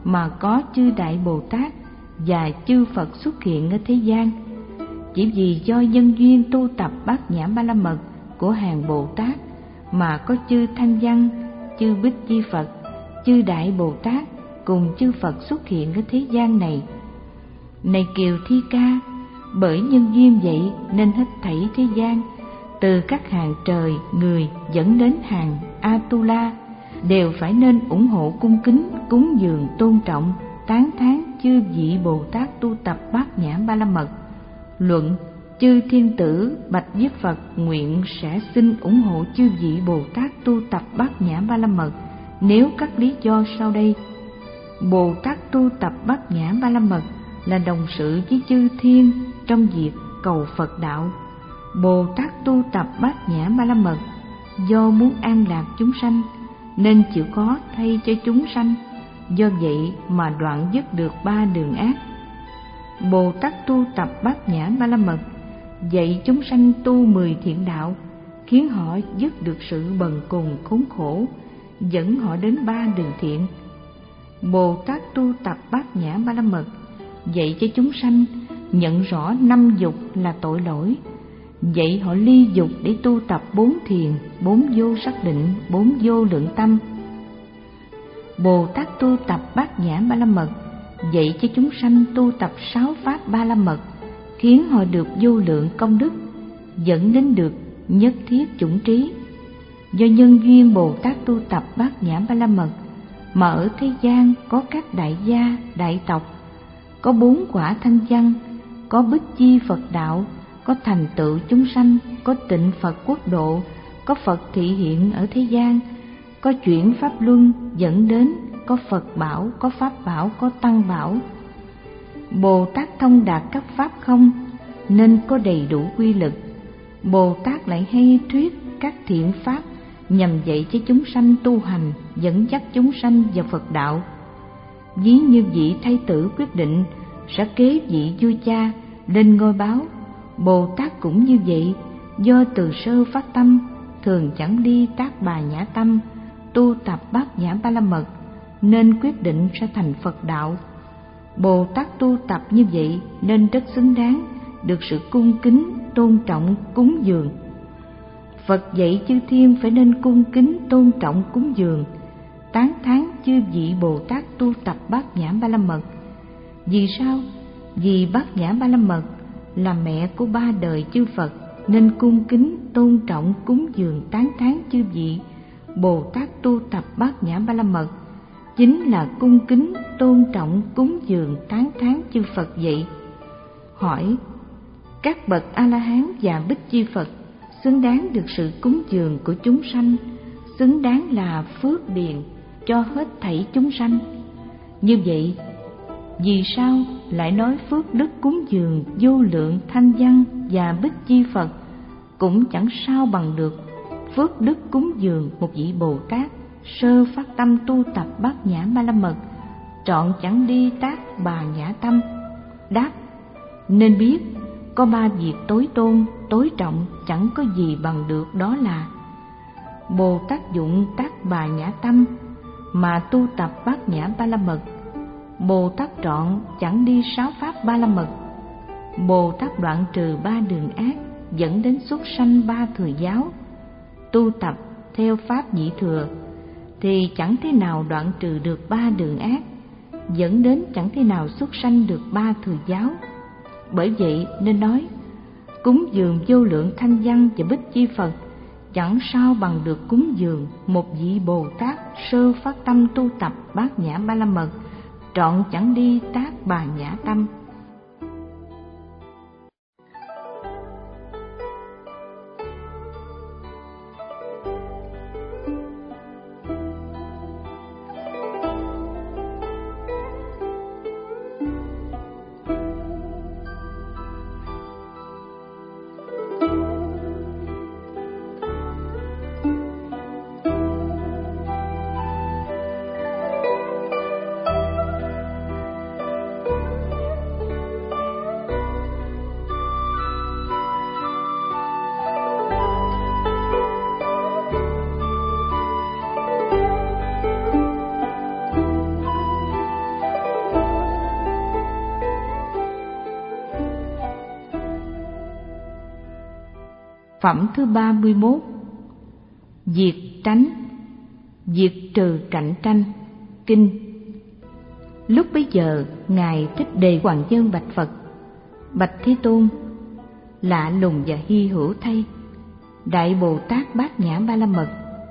mà có chư Đại Bồ Tát và chư Phật xuất hiện ở thế gian. Chỉ vì do nhân duyên tu tập Bát Nhã Ba La Mật của hàng Bồ Tát mà có chư Thanh Văn, chư Bích Chi Phật, chư Đại Bồ Tát cùng chư Phật xuất hiện ở thế gian này. Này Kiều Thi Ca, bởi nhân duyên vậy nên hết thảy thế gian, từ các hàng trời, người dẫn đến hàng Atula, đều phải nên ủng hộ cung kính, cúng dường, tôn trọng, tán thán chư vị Bồ Tát tu tập Bát Nhã Ba La Mật. Luận: chư thiên tử bạch với Phật nguyện sẽ xin ủng hộ chư vị Bồ Tát tu tập Bát Nhã Ba La Mật nếu các lý do sau đây. Bồ Tát tu tập Bát Nhã Ba La Mật là đồng sự với chư thiên trong việc cầu Phật đạo. Bồ Tát tu tập Bát Nhã Ba La Mật do muốn an lạc chúng sanh nên chịu khó thay cho chúng sanh, do vậy mà đoạn dứt được ba đường ác. Bồ Tát tu tập Bát Nhã Ba La Mật dạy chúng sanh tu mười thiện đạo, khiến họ dứt được sự bần cùng khốn khổ, dẫn họ đến ba đường thiện. Bồ Tát tu tập Bát Nhã Ba La Mật dạy cho chúng sanh nhận rõ năm dục là tội lỗi, dạy họ ly dục để tu tập bốn thiền, bốn vô sắc định, bốn vô lượng tâm. Bồ Tát tu tập Bát Nhã Ba La Mật dạy cho chúng sanh tu tập sáu pháp Ba La Mật, khiến họ được vô lượng công đức, dẫn đến được nhất thiết chủng trí. Do nhân duyên Bồ Tát tu tập Bát Nhã Ba La Mật mà ở thế gian có các đại gia, đại tộc, có bốn quả thanh văn, có bích chi Phật đạo, có thành tựu chúng sanh, có tịnh Phật quốc độ, có Phật thị hiện ở thế gian, có chuyển pháp luân dẫn đến, có Phật bảo, có Pháp bảo, có Tăng bảo. Bồ Tát thông đạt các pháp không nên có đầy đủ quy lực. Bồ Tát lại hay thuyết các thiện pháp nhằm dạy cho chúng sanh tu hành, dẫn dắt chúng sanh vào Phật đạo. Ví như vị thái tử quyết định sẽ kế vị vua cha lên ngôi báo, Bồ Tát cũng như vậy, do từ sơ phát tâm, thường chẳng đi tác bà nhã tâm, tu tập Bát Nhã Ba La Mật, nên quyết định sẽ thành Phật đạo. Bồ Tát tu tập như vậy nên rất xứng đáng được sự cung kính, tôn trọng, cúng dường. Phật dạy chư thiên phải nên cung kính, tôn trọng, cúng dường, tán thán chư vị Bồ Tát tu tập Bát Nhã Ba La Mật. Vì sao? Vì Bát Nhã Ba La Mật là mẹ của ba đời chư Phật, nên cung kính, tôn trọng, cúng dường, tán thán chư vị Bồ Tát tu tập Bát Nhã Ba La Mật chính là cung kính, tôn trọng, cúng dường, tán thán chư Phật vậy. Hỏi: các bậc A-la-hán và Bích Chi Phật xứng đáng được sự cúng dường của chúng sanh, xứng đáng là phước điền cho hết thảy chúng sanh. Như vậy, vì sao lại nói phước đức cúng dường vô lượng thanh văn và Bích Chi Phật cũng chẳng sao bằng được phước đức cúng dường một vị Bồ Tát sơ phát tâm tu tập Bát Nhã Ba La Mật, trọn chẳng đi tác bà nhã tâm? Đáp: nên biết có ba việc tối tôn, tối trọng chẳng có gì bằng được, đó là: Bồ Tát dụng tác bà nhã tâm mà tu tập Bát Nhã Ba La Mật, Bồ Tát trọn chẳng đi sáu pháp Ba La Mật, Bồ Tát đoạn trừ ba đường ác dẫn đến xuất sanh ba thừa giáo. Tu tập theo pháp nhị thừa thì chẳng thế nào đoạn trừ được ba đường ác, dẫn đến chẳng thế nào xuất sanh được ba thừa giáo. Bởi vậy nên nói cúng dường vô lượng thanh văn và Bích Chi Phật chẳng sao bằng được cúng dường một vị Bồ Tát sơ phát tâm tu tập Bát Nhã Ba La Mật, trọn chẳng đi tác bà nhã tâm. Phẩm thứ ba mươi mốt. Diệt tránh, diệt trừ cạnh tranh. Kinh. Lúc bấy giờ, Ngài Thích Đề Hoàng Dân bạch Phật: Bạch Thế Tôn, lạ lùng và hy hữu thay, Đại Bồ Tát Bát Nhã Ba La Mật,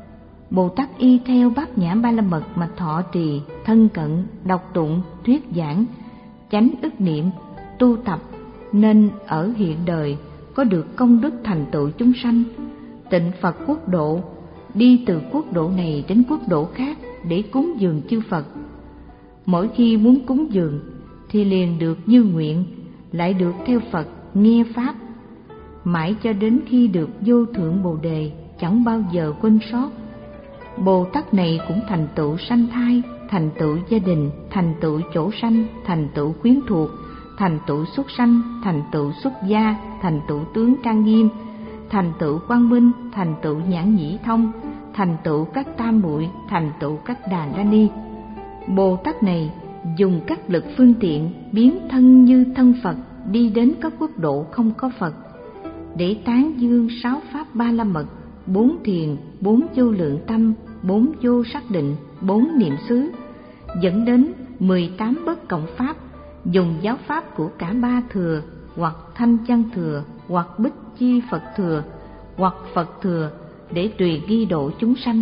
Bồ Tát y theo Bát Nhã Ba La Mật mà thọ trì, thân cận, đọc tụng, thuyết giảng, chánh ức niệm, tu tập, nên ở hiện đời có được công đức thành tựu chúng sanh, tịnh Phật quốc độ, đi từ quốc độ này đến quốc độ khác để cúng dường chư Phật. Mỗi khi muốn cúng dường thì liền được như nguyện, lại được theo Phật nghe Pháp, mãi cho đến khi được vô thượng Bồ Đề, chẳng bao giờ quên sót. Bồ Tát này cũng thành tựu sanh thai, thành tựu gia đình, thành tựu chỗ sanh, thành tựu quyến thuộc, thành tựu xuất sanh, thành tựu xuất gia, thành tựu tướng trang nghiêm, thành tựu quang minh, thành tựu nhãn nhĩ thông, thành tựu các tam muội, thành tựu các đà la ni. Bồ Tát này dùng các lực phương tiện biến thân như thân Phật đi đến các quốc độ không có Phật, để tán dương sáu pháp ba la mật, bốn thiền, bốn vô lượng tâm, bốn vô sắc định, bốn niệm xứ, dẫn đến mười tám bất cộng pháp, dùng giáo pháp của cả ba thừa, hoặc thanh văn thừa, hoặc bích chi Phật thừa, hoặc Phật thừa, để tùy nghi độ chúng sanh.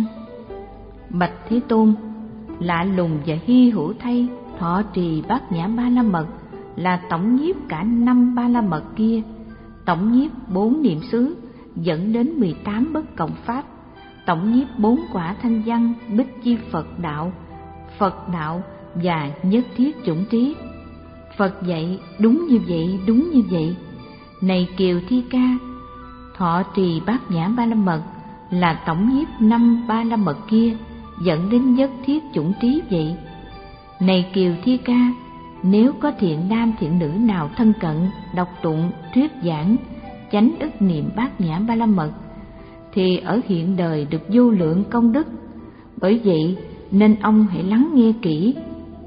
Bạch Thế Tôn, lạ lùng và hy hữu thay, thọ trì Bát Nhã Ba La Mật là tổng nhiếp cả năm ba la mật kia, tổng nhiếp bốn niệm xứ, dẫn đến mười tám bất cộng pháp, tổng nhiếp bốn quả thanh văn, bích chi Phật đạo, Phật đạo và nhất thiết chủng trí. Phật dạy đúng như vậy, đúng như vậy. Này Kiều Thi Ca, thọ trì Bát Nhã Ba La Mật là tổng nhiếp năm ba la mật kia, dẫn đến nhất thiết chủng trí vậy. Này Kiều Thi Ca, nếu có thiện nam thiện nữ nào thân cận, đọc tụng, thuyết giảng, chánh ức niệm Bát Nhã Ba La Mật, thì ở hiện đời được vô lượng công đức. Bởi vậy nên ông hãy lắng nghe kỹ.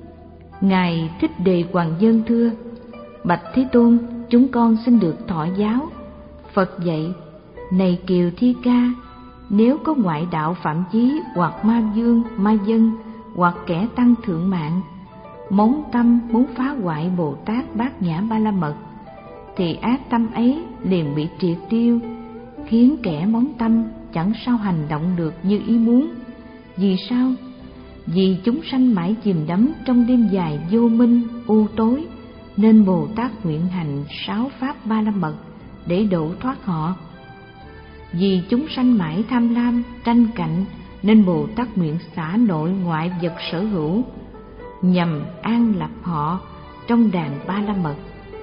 Ngài Thích Đề Hoàng Dân thưa: Bạch Thế Tôn, chúng con xin được thọ giáo. Phật dạy: Này Kiều Thi Ca, nếu có ngoại đạo phạm chí, hoặc ma dương, ma dân, hoặc kẻ tăng thượng mạng, móng tâm muốn phá hoại Bồ Tát Bát Nhã Ba La Mật, thì ác tâm ấy liền bị triệt tiêu, khiến kẻ móng tâm chẳng sao hành động được như ý muốn. Vì sao? Vì chúng sanh mãi chìm đắm trong đêm dài vô minh, u tối, nên Bồ Tát nguyện hành sáu pháp ba la mật để độ thoát họ. Vì chúng sanh mãi tham lam, tranh cạnh, nên Bồ Tát nguyện xả nội ngoại vật sở hữu, nhằm an lập họ trong đàn ba la mật.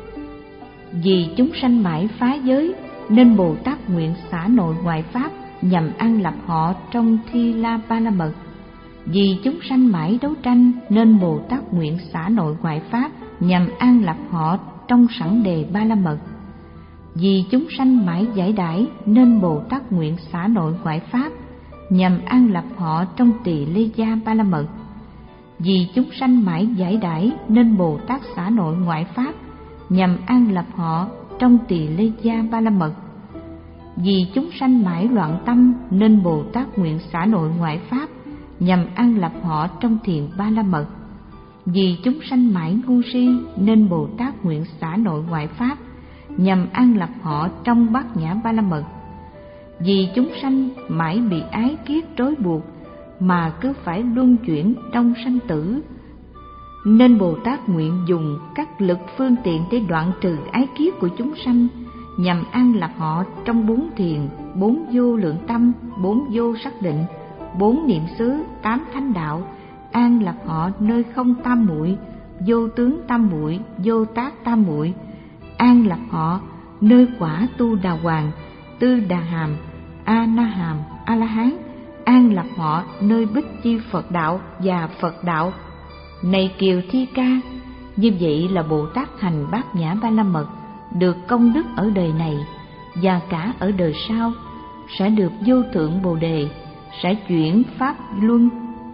Vì chúng sanh mãi phá giới, nên Bồ Tát nguyện xả nội ngoại pháp, nhằm an lập họ trong thi la ba la mật. Vì chúng sanh mãi đấu tranh, nên Bồ Tát nguyện xả nội ngoại pháp, nhằm an lập họ trong sẵn đề ba la mật. Vì chúng sanh mãi giải đãi, nên Bồ Tát nguyện xả nội ngoại pháp, nhằm an lập họ trong tỳ lê gia ba la mật. Vì chúng sanh mãi giải đãi, nên Bồ Tát xả nội ngoại pháp, nhằm an lập họ trong tỳ lê gia ba la mật. Vì chúng sanh mãi loạn tâm, nên Bồ Tát nguyện xả nội ngoại pháp, nhằm an lập họ trong thiền ba la mật. Vì chúng sanh mãi ngu si, nên Bồ Tát nguyện xả nội ngoại pháp, nhằm an lập họ trong bát nhã ba la mật. Vì chúng sanh mãi bị ái kiết trói buộc, mà cứ phải luân chuyển trong sanh tử, nên Bồ Tát nguyện dùng các lực phương tiện để đoạn trừ ái kiết của chúng sanh, nhằm an lập họ trong bốn thiền, bốn vô lượng tâm, bốn vô sắc định, bốn niệm xứ, tám thánh đạo, an lập họ nơi không tam muội, vô tướng tam muội, vô tác tam muội, an lập họ nơi quả tu đà hoàng, tư đà hàm, a na hàm, a la hán, an lập họ nơi bích chi Phật đạo và Phật đạo. Này Kiều Thi Ca, như vậy là Bồ Tát hành bát nhã ba la mật được công đức ở đời này, và cả ở đời sau sẽ được vô thượng Bồ Đề, sẽ chuyển pháp luân,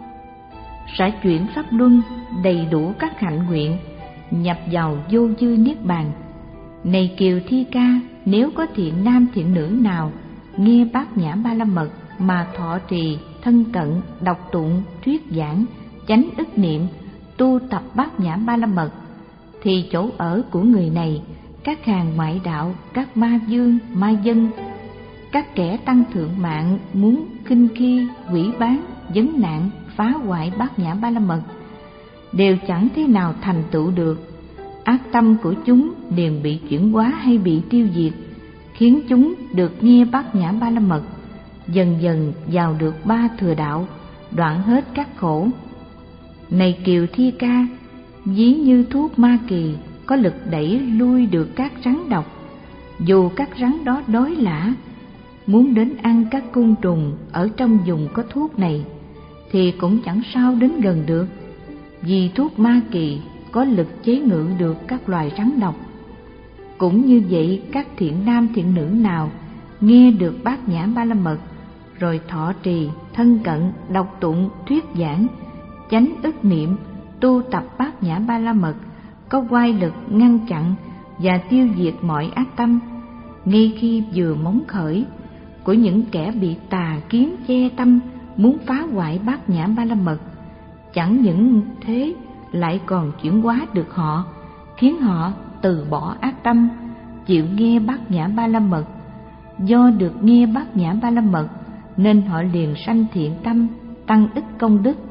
sẽ chuyển pháp luân đầy đủ các hạnh nguyện, nhập vào vô dư niết bàn. Này Kiều Thi Ca, nếu có thiện nam thiện nữ nào nghe bát nhã ba la mật mà thọ trì, thân cận, đọc tụng, thuyết giảng, chánh ức niệm, tu tập bát nhã ba la mật, thì chỗ ở của người này, các hàng ngoại đạo, các ma vương, ma dân, các kẻ tăng thượng mạng muốn khinh khi, hủy bán, vấn nạn, phá hoại bát nhã ba la mật, đều chẳng thế nào thành tựu được. Ác tâm của chúng liền bị chuyển hóa hay bị tiêu diệt, khiến chúng được nghe bát nhã ba la mật, dần dần vào được ba thừa đạo, đoạn hết các khổ. Này Kiều Thi Ca, ví như thuốc ma kỳ có lực đẩy lui được các rắn độc, dù các rắn đó đói lả, muốn đến ăn các côn trùng ở trong vùng có thuốc này, thì cũng chẳng sao đến gần được, vì thuốc ma kỳ có lực chế ngự được các loài rắn độc. Cũng như vậy, các thiện nam thiện nữ nào nghe được bát nhã ba la mật, rồi thọ trì, thân cận, đọc tụng, thuyết giảng, chánh ức niệm, tu tập bát nhã ba la mật, có oai lực ngăn chặn và tiêu diệt mọi ác tâm, ngay khi vừa móng khởi của những kẻ bị tà kiến che tâm muốn phá hoại bát nhã ba la mật. Chẳng những thế, lại còn chuyển hóa được họ, khiến họ từ bỏ ác tâm, chịu nghe bát nhã ba la mật. Do được nghe bát nhã ba la mật nên họ liền sanh thiện tâm, tăng ích công đức.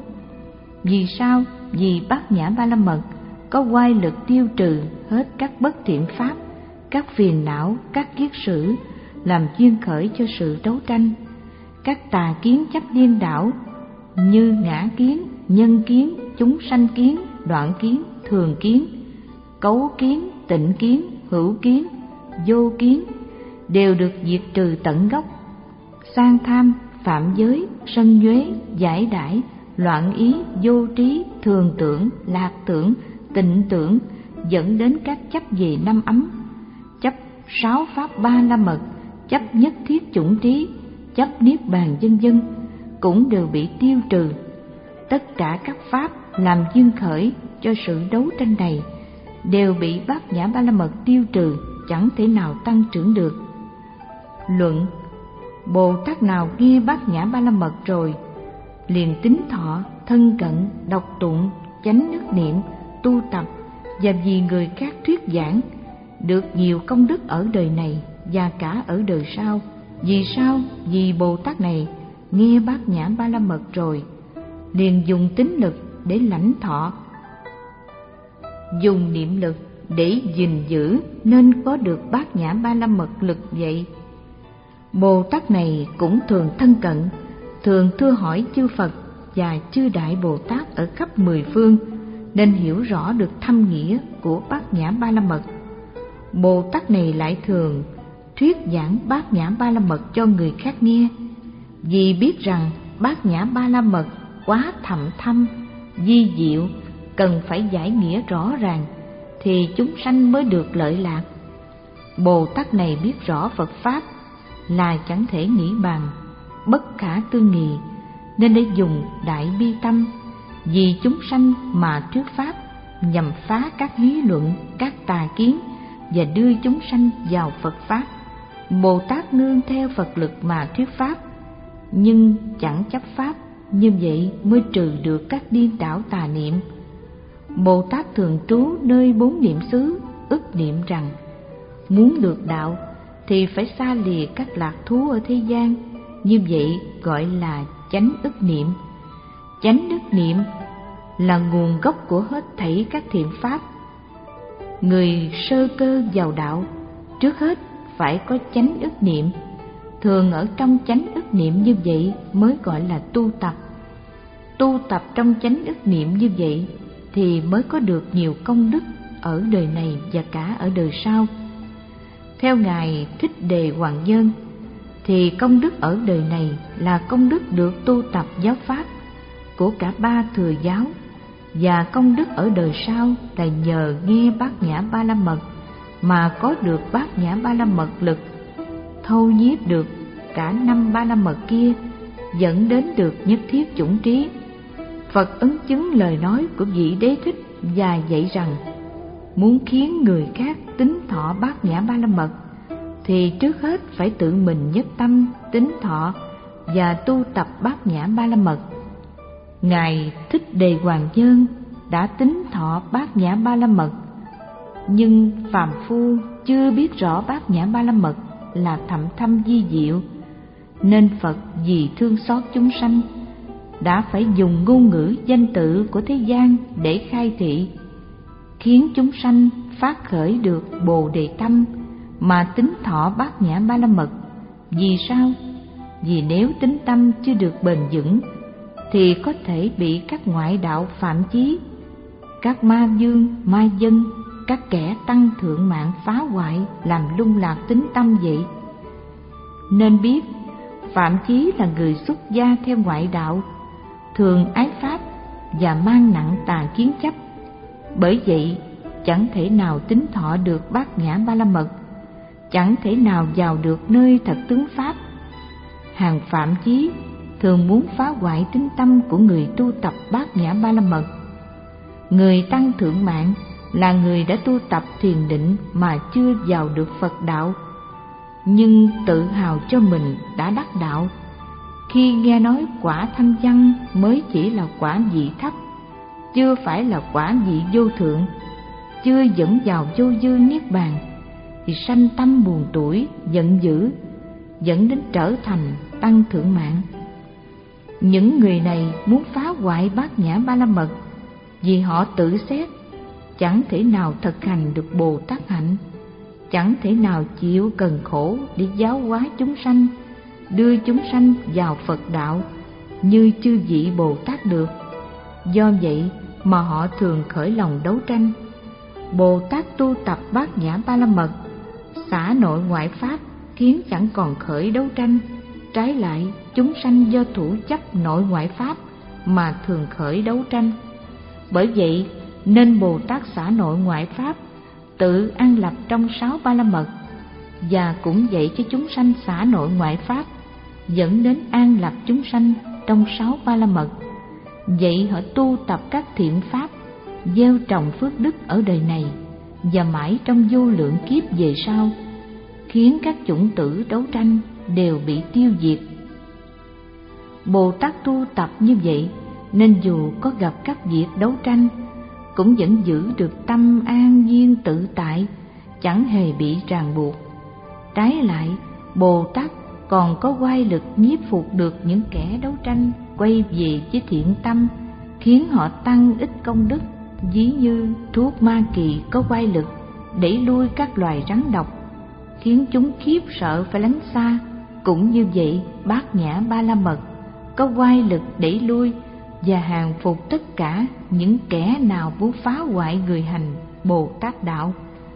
Vì sao? Vì bát nhã ba la mật có oai lực tiêu trừ hết các bất thiện pháp, các phiền não, các kiết sử, làm duyên khởi cho sự đấu tranh. Các tà kiến chấp điên đảo như ngã kiến, nhân kiến, chúng sanh kiến, đoạn kiến, thường kiến, cấu kiến, tịnh kiến, hữu kiến, vô kiến đều được diệt trừ tận gốc. Sang tham, phạm giới, sân nhuế, giải đãi, loạn ý, vô trí, thường tưởng, lạc tưởng, tịnh tưởng dẫn đến các chấp về năm ấm, chấp sáu pháp ba la mật, chấp nhất thiết chủng trí, chấp niết bàn vân vân cũng đều bị tiêu trừ. Tất cả các pháp làm duyên khởi cho sự đấu tranh này đều bị bát nhã ba la mật tiêu trừ, chẳng thể nào tăng trưởng được. Luận: Bồ Tát nào nghe bát nhã ba la mật rồi liền tín thọ, thân cận, đọc tụng, chánh ức niệm, tu tập và vì người khác thuyết giảng, được nhiều công đức ở đời này và cả ở đời sau. Vì sao? Vì Bồ Tát này nghe bát nhã ba la mật rồi liền dùng tín lực để lãnh thọ, dùng niệm lực để gìn giữ, nên có được bát nhã ba la mật lực vậy. Bồ Tát này cũng thường thân cận, thường thưa hỏi chư Phật và chư Đại Bồ Tát ở khắp mười phương, nên hiểu rõ được thâm nghĩa của bát nhã ba la mật. Bồ Tát này lại thường thuyết giảng bát nhã ba la mật cho người khác nghe, vì biết rằng bát nhã ba la mật quá thậm thâm, vi diệu, cần phải giải nghĩa rõ ràng thì chúng sanh mới được lợi lạc. Bồ Tát này biết rõ Phật pháp là chẳng thể nghĩ bàn, bất khả tư nghị, nên để dùng đại bi tâm vì chúng sanh mà thuyết pháp, nhằm phá các lý luận, các tà kiến và đưa chúng sanh vào Phật pháp. Bồ Tát nương theo Phật lực mà thuyết pháp, nhưng chẳng chấp pháp, như vậy mới trừ được các điên đảo tà niệm. Bồ Tát thường trú nơi bốn niệm xứ, ức niệm rằng muốn được đạo thì phải xa lìa các lạc thú ở thế gian, như vậy gọi là chánh ức niệm. Chánh ức niệm là nguồn gốc của hết thảy các thiện pháp. Người sơ cơ vào đạo trước hết phải có chánh ức niệm, thường ở trong chánh ức niệm như vậy mới gọi là tu tập. Tu tập trong chánh ức niệm như vậy thì mới có được nhiều công đức ở đời này và cả ở đời sau. Theo Ngài Thích Đề Hoàng Nhân thì công đức ở đời này là công đức được tu tập giáo pháp của cả ba thừa giáo, và công đức ở đời sau là nhờ nghe bát nhã ba la mật mà có được bát nhã ba la mật lực, thâu nhiếp được cả năm ba la mật kia, dẫn đến được nhất thiết chủng trí. Phật ấn chứng lời nói của vị Đế Thích và dạy rằng muốn khiến người khác tín thọ bát nhã ba la mật thì trước hết phải tự mình nhất tâm, tín thọ và tu tập Bát Nhã Ba La Mật. Ngài Thích Đề Hoàng Nhân đã tín thọ Bát Nhã Ba La Mật, nhưng phàm phu chưa biết rõ Bát Nhã Ba La Mật là thậm thâm vi diệu, nên Phật vì thương xót chúng sanh đã phải dùng ngôn ngữ danh tự của thế gian để khai thị, khiến chúng sanh phát khởi được Bồ Đề tâm mà tín thọ Bát Nhã Ba La Mật. Vì sao? Vì nếu tín tâm chưa được bền vững thì có thể bị các ngoại đạo phạm chí, các ma vương, ma dân, các kẻ tăng thượng mạng phá hoại làm lung lạc tín tâm vậy. Nên biết phạm chí là người xuất gia theo ngoại đạo, thường ái pháp và mang nặng tà kiến chấp. Bởi vậy chẳng thể nào tín thọ được Bát Nhã Ba La Mật, chẳng thể nào vào được nơi thật tướng pháp. Hàng phạm chí thường muốn phá hoại tín tâm của người tu tập Bát Nhã Ba La Mật. Người tăng thượng mạng là người đã tu tập thiền định mà chưa vào được Phật đạo, nhưng tự hào cho mình đã đắc đạo. Khi nghe nói quả thanh văn mới chỉ là quả vị thấp, chưa phải là quả vị vô thượng, chưa dẫn vào vô dư niết bàn, thì sanh tâm buồn tủi, giận dữ, dẫn đến trở thành tăng thượng mạng. Những người này muốn phá hoại Bát Nhã Ba La Mật vì họ tự xét chẳng thể nào thực hành được Bồ Tát hạnh, chẳng thể nào chịu cần khổ để giáo hóa chúng sanh, đưa chúng sanh vào Phật đạo như chư vị Bồ Tát được. Do vậy mà họ thường khởi lòng đấu tranh. Bồ Tát tu tập Bát Nhã Ba La Mật, xả nội ngoại pháp, khiến chẳng còn khởi đấu tranh. Trái lại, chúng sanh do thủ chấp nội ngoại pháp mà thường khởi đấu tranh. Bởi vậy nên Bồ Tát xả nội ngoại pháp, tự an lập trong sáu Ba La Mật, và cũng dạy cho chúng sanh xả nội ngoại pháp, dẫn đến an lập chúng sanh trong sáu Ba La Mật. Vậy họ tu tập các thiện pháp, gieo trồng phước đức ở đời này và mãi trong vô lượng kiếp về sau, khiến các chủng tử đấu tranh đều bị tiêu diệt. Bồ Tát tu tập như vậy nên dù có gặp các việc đấu tranh cũng vẫn giữ được tâm an nhiên tự tại, chẳng hề bị ràng buộc. Trái lại, Bồ Tát còn có oai lực nhiếp phục được những kẻ đấu tranh quay về với thiện tâm, khiến họ tăng ít công đức. Ví như thuốc ma kỳ có oai lực đẩy lui các loài rắn độc, khiến chúng khiếp sợ phải lánh xa. Cũng như vậy, Bát Nhã Ba La Mật có oai lực đẩy lui và hàng phục tất cả những kẻ nào muốn phá hoại người hành Bồ Tát đạo.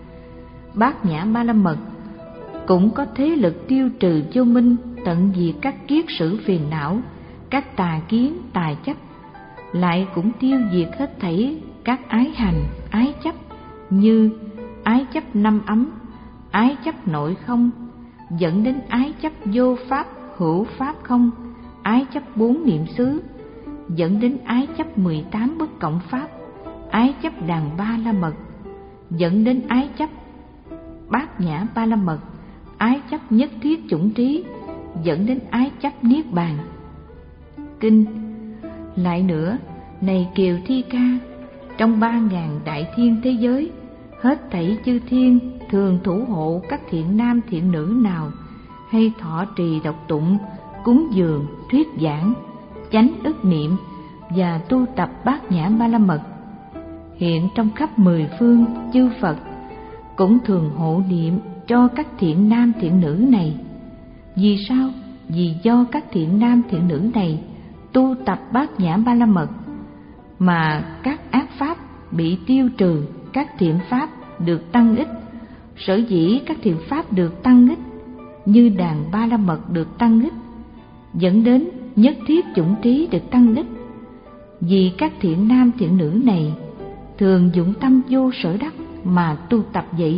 Bát Nhã Ba La Mật cũng có thế lực tiêu trừ vô minh, tận diệt các kiết sử phiền não, các tà kiến, tà chấp, lại cũng tiêu diệt hết thảy các ái hành, ái chấp, như ái chấp năm ấm, ái chấp nội không, dẫn đến ái chấp vô pháp, hữu pháp không, ái chấp bốn niệm xứ, dẫn đến ái chấp mười tám bất cộng pháp, ái chấp đàn ba la mật, dẫn đến ái chấp bát nhã ba la mật, ái chấp nhất thiết chủng trí, dẫn đến ái chấp niết bàn. Kinh. Lại nữa, này Kiều Thi Ca, trong ba ngàn đại thiên thế giới, hết thảy chư thiên thường thủ hộ các thiện nam thiện nữ nào hay thọ trì đọc tụng, cúng dường, thuyết giảng, chánh ức niệm và tu tập bát nhã ba la mật. Hiện trong khắp mười phương chư Phật cũng thường hộ niệm cho các thiện nam thiện nữ này. Vì sao? Vì do các thiện nam thiện nữ này tu tập bát nhã ba la mật mà các ác pháp bị tiêu trừ, các thiện pháp được tăng ích. Sở dĩ các thiện pháp được tăng ích như đàn ba la mật được tăng ích, dẫn đến nhất thiết chủng trí được tăng ích. Vì các thiện nam thiện nữ này thường dụng tâm vô sở đắc mà tu tập vậy.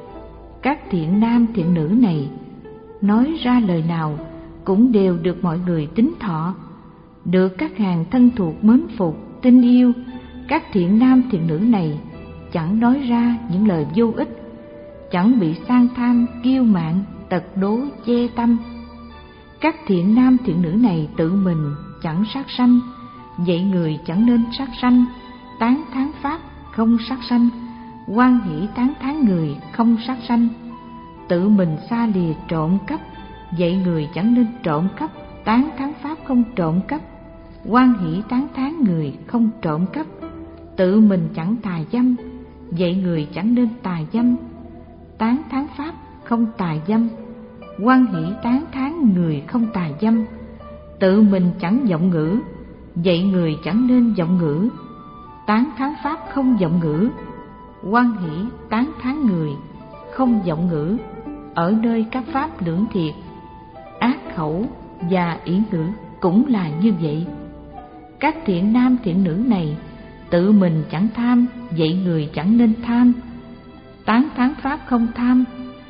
Các thiện nam thiện nữ này nói ra lời nào cũng đều được mọi người tín thọ, được các hàng thân thuộc mến phục, tin yêu. Các thiện nam thiện nữ này chẳng nói ra những lời vô ích, chẳng bị sang tham, kiêu mạn, tật đố che tâm. Các thiện nam thiện nữ này tự mình chẳng sát sanh, dạy người chẳng nên sát sanh, tán thán pháp không sát sanh, hoan hỷ tán thán người không sát sanh. Tự mình xa lìa trộm cắp, dạy người chẳng nên trộm cắp, tán thán pháp không trộm cắp, hoan hỷ tán thán người không trộm cắp. Tự mình chẳng tà dâm, dạy người chẳng nên tà dâm, tán thán pháp không tà dâm, hoan hỷ tán thán người không tà dâm. Tự mình chẳng vọng ngữ, dạy người chẳng nên vọng ngữ, tán thán pháp không vọng ngữ, hoan hỷ tán thán người không vọng ngữ. Ở nơi các pháp lưỡng thiệt, ác khẩu và yển ngữ cũng là như vậy. Các thiện nam thiện nữ này tự mình chẳng tham, dạy người chẳng nên tham, tán thán pháp không tham,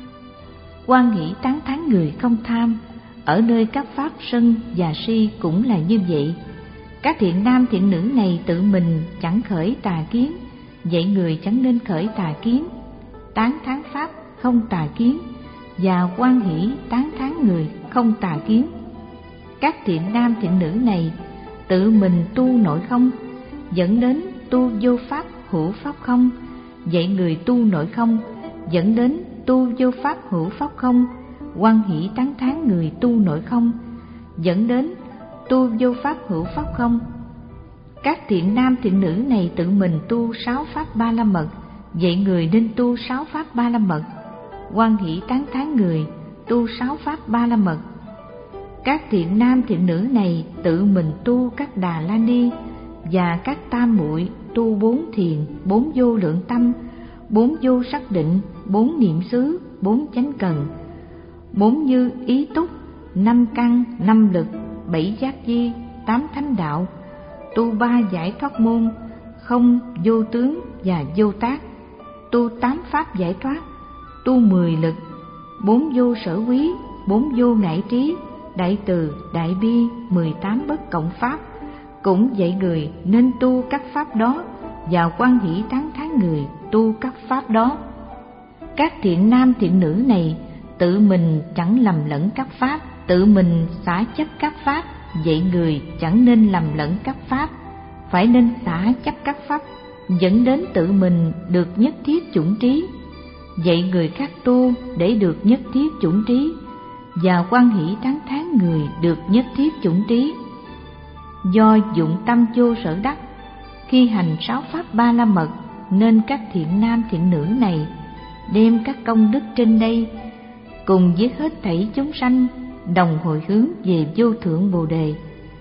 hoan hỷ tán thán người không tham. Ở nơi các pháp sân và si cũng là như vậy. Các thiện nam thiện nữ này tự mình chẳng khởi tà kiến, dạy người chẳng nên khởi tà kiến, tán thán pháp không tà kiến, và hoan hỷ tán thán người không tà kiến. Các thiện nam thiện nữ này tự mình tu nội không, dẫn đến tu vô pháp hữu pháp không, dạy người tu nội không, dẫn đến tu vô pháp hữu pháp không, hoan hỷ tán thán người tu nội không, dẫn đến tu vô pháp hữu pháp không. Các thiện nam thiện nữ này tự mình tu sáu pháp ba la mật, dạy người nên tu sáu pháp ba la mật, hoan hỷ tán thán người tu sáu pháp ba la mật. Các thiện nam thiện nữ này tự mình tu các đà la ni và các tam muội tu bốn thiền, bốn vô lượng tâm, bốn vô sắc định, bốn niệm xứ, bốn chánh cần, bốn như ý túc, năm căn, năm lực, bảy giác di, tám thánh đạo, tu ba giải thoát môn, không, vô tướng và vô tác, tu tám pháp giải thoát, tu mười lực, bốn vô sở quý, bốn vô ngại trí, đại từ, đại bi, mười tám bất cộng pháp, cũng dạy người nên tu các pháp đó và hoan hỷ tán thán người tu các pháp đó. Các thiện nam thiện nữ này tự mình chẳng lầm lẫn các pháp, tự mình xả chấp các pháp, dạy người chẳng nên lầm lẫn các pháp, phải nên xả chấp các pháp, dẫn đến tự mình được nhất thiết chủng trí, dạy người khác tu để được nhất thiết chủng trí, và hoan hỷ tán thán người được nhất thiết chủng trí. Do dụng tâm vô sở đắc, khi hành sáu pháp ba la mật, nên các thiện nam thiện nữ này đem các công đức trên đây cùng với hết thảy chúng sanh đồng hồi hướng về vô thượng Bồ Đề.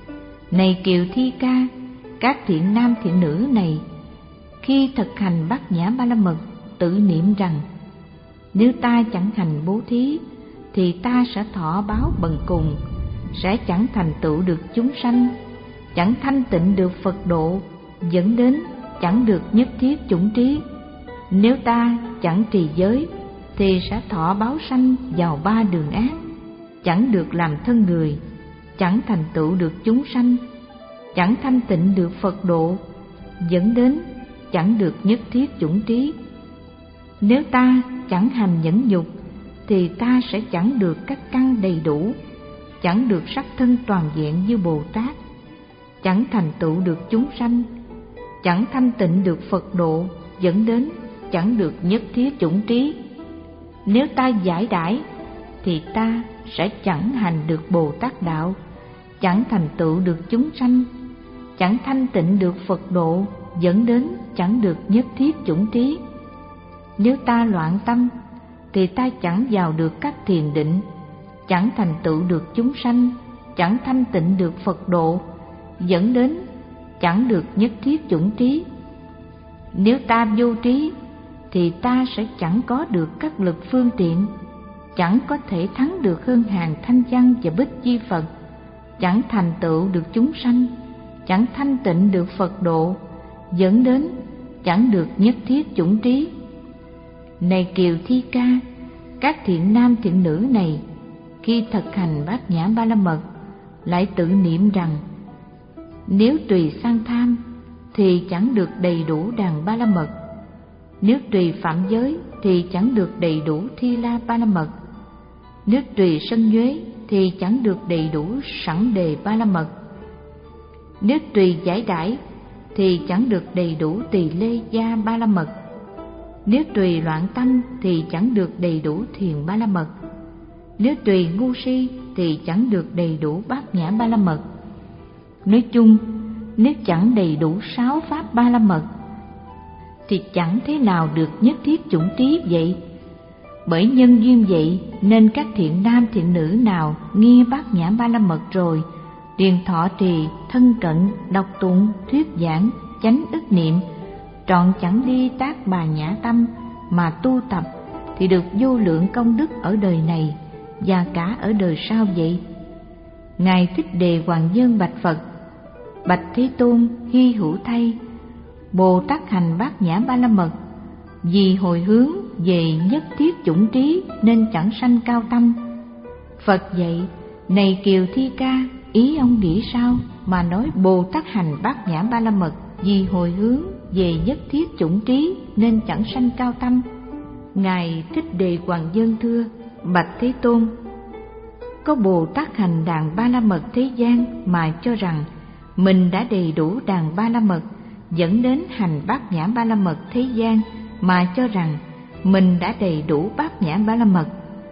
Này Kiều Thi Ca, các thiện nam thiện nữ này khi thực hành bát nhã ba la mật tự niệm rằng: nếu ta chẳng hành bố thí thì ta sẽ thọ báo bần cùng, sẽ chẳng thành tựu được chúng sanh, chẳng thanh tịnh được Phật độ, dẫn đến chẳng được nhất thiết chủng trí. Nếu ta chẳng trì giới thì sẽ thọ báo sanh vào ba đường ác, chẳng được làm thân người, chẳng thành tựu được chúng sanh, chẳng thanh tịnh được Phật độ, dẫn đến chẳng được nhất thiết chủng trí. Nếu ta chẳng hành nhẫn nhục thì ta sẽ chẳng được các căn đầy đủ, chẳng được sắc thân toàn vẹn như Bồ Tát, chẳng thành tựu được chúng sanh, chẳng thanh tịnh được Phật độ, dẫn đến chẳng được nhất thiết chủng trí. Nếu ta giải đãi thì ta sẽ chẳng hành được Bồ Tát đạo, chẳng thành tựu được chúng sanh, chẳng thanh tịnh được Phật độ, dẫn đến chẳng được nhất thiết chủng trí. Nếu ta loạn tâm thì ta chẳng vào được các thiền định, chẳng thành tựu được chúng sanh, chẳng thanh tịnh được Phật độ, dẫn đến chẳng được nhất thiết chủng trí. Nếu ta vô trí thì ta sẽ chẳng có được các lực phương tiện, chẳng có thể thắng được hơn hàng thanh văn và bích chi Phật, chẳng thành tựu được chúng sanh, chẳng thanh tịnh được Phật độ, dẫn đến chẳng được nhất thiết chủng trí. Này Kiều Thi Ca, các thiện nam thiện nữ này khi thực hành bát nhã ba la mật lại tự niệm rằng: nếu tùy sang tham thì chẳng được đầy đủ đàn ba la mật, nếu tùy phạm giới thì chẳng được đầy đủ thi la ba la mật, Nếu tùy sân nhuế thì chẳng được đầy đủ sẵn đề ba la mật. Nếu tùy giải đãi thì chẳng được đầy đủ tỳ lê gia ba la mật. Nếu tùy loạn tâm thì chẳng được đầy đủ thiền ba la mật. Nếu tùy ngu si thì chẳng được đầy đủ bát nhã ba la mật. Nói chung, nếu chẳng đầy đủ sáu pháp ba la mật thì chẳng thế nào được nhất thiết chủng trí vậy. Bởi nhân duyên vậy nên các thiện nam thiện nữ nào nghe bát nhã ba la mật rồi liền thọ trì, thân cận, đọc tụng, thuyết giảng, chánh ức niệm, trọn chẳng ly tác bà nhã tâm mà tu tập thì được vô lượng công đức ở đời này và cả ở đời sau vậy. Ngài Thích Đề Hoàng Nhân bạch Phật: Bạch Thế Tôn, hy hữu thay, Bồ Tát hành bát nhã ba la mật vì hồi hướng về nhất thiết chủng trí nên chẳng sanh cao tâm. Phật dạy: Này Kiều Thi Ca, ý ông nghĩ sao mà nói Bồ Tát hành bát nhã ba la mật vì hồi hướng về nhất thiết chủng trí nên chẳng sanh cao tâm? Ngài Thích Đề Hoàng Nhân thưa: Bạch Thế Tôn, có Bồ Tát hành đàn ba la mật thế gian mà cho rằng mình đã đầy đủ đàn ba la mật, dẫn đến hành bát nhã ba la mật thế gian mà cho rằng mình đã đầy đủ bát nhã ba la mật.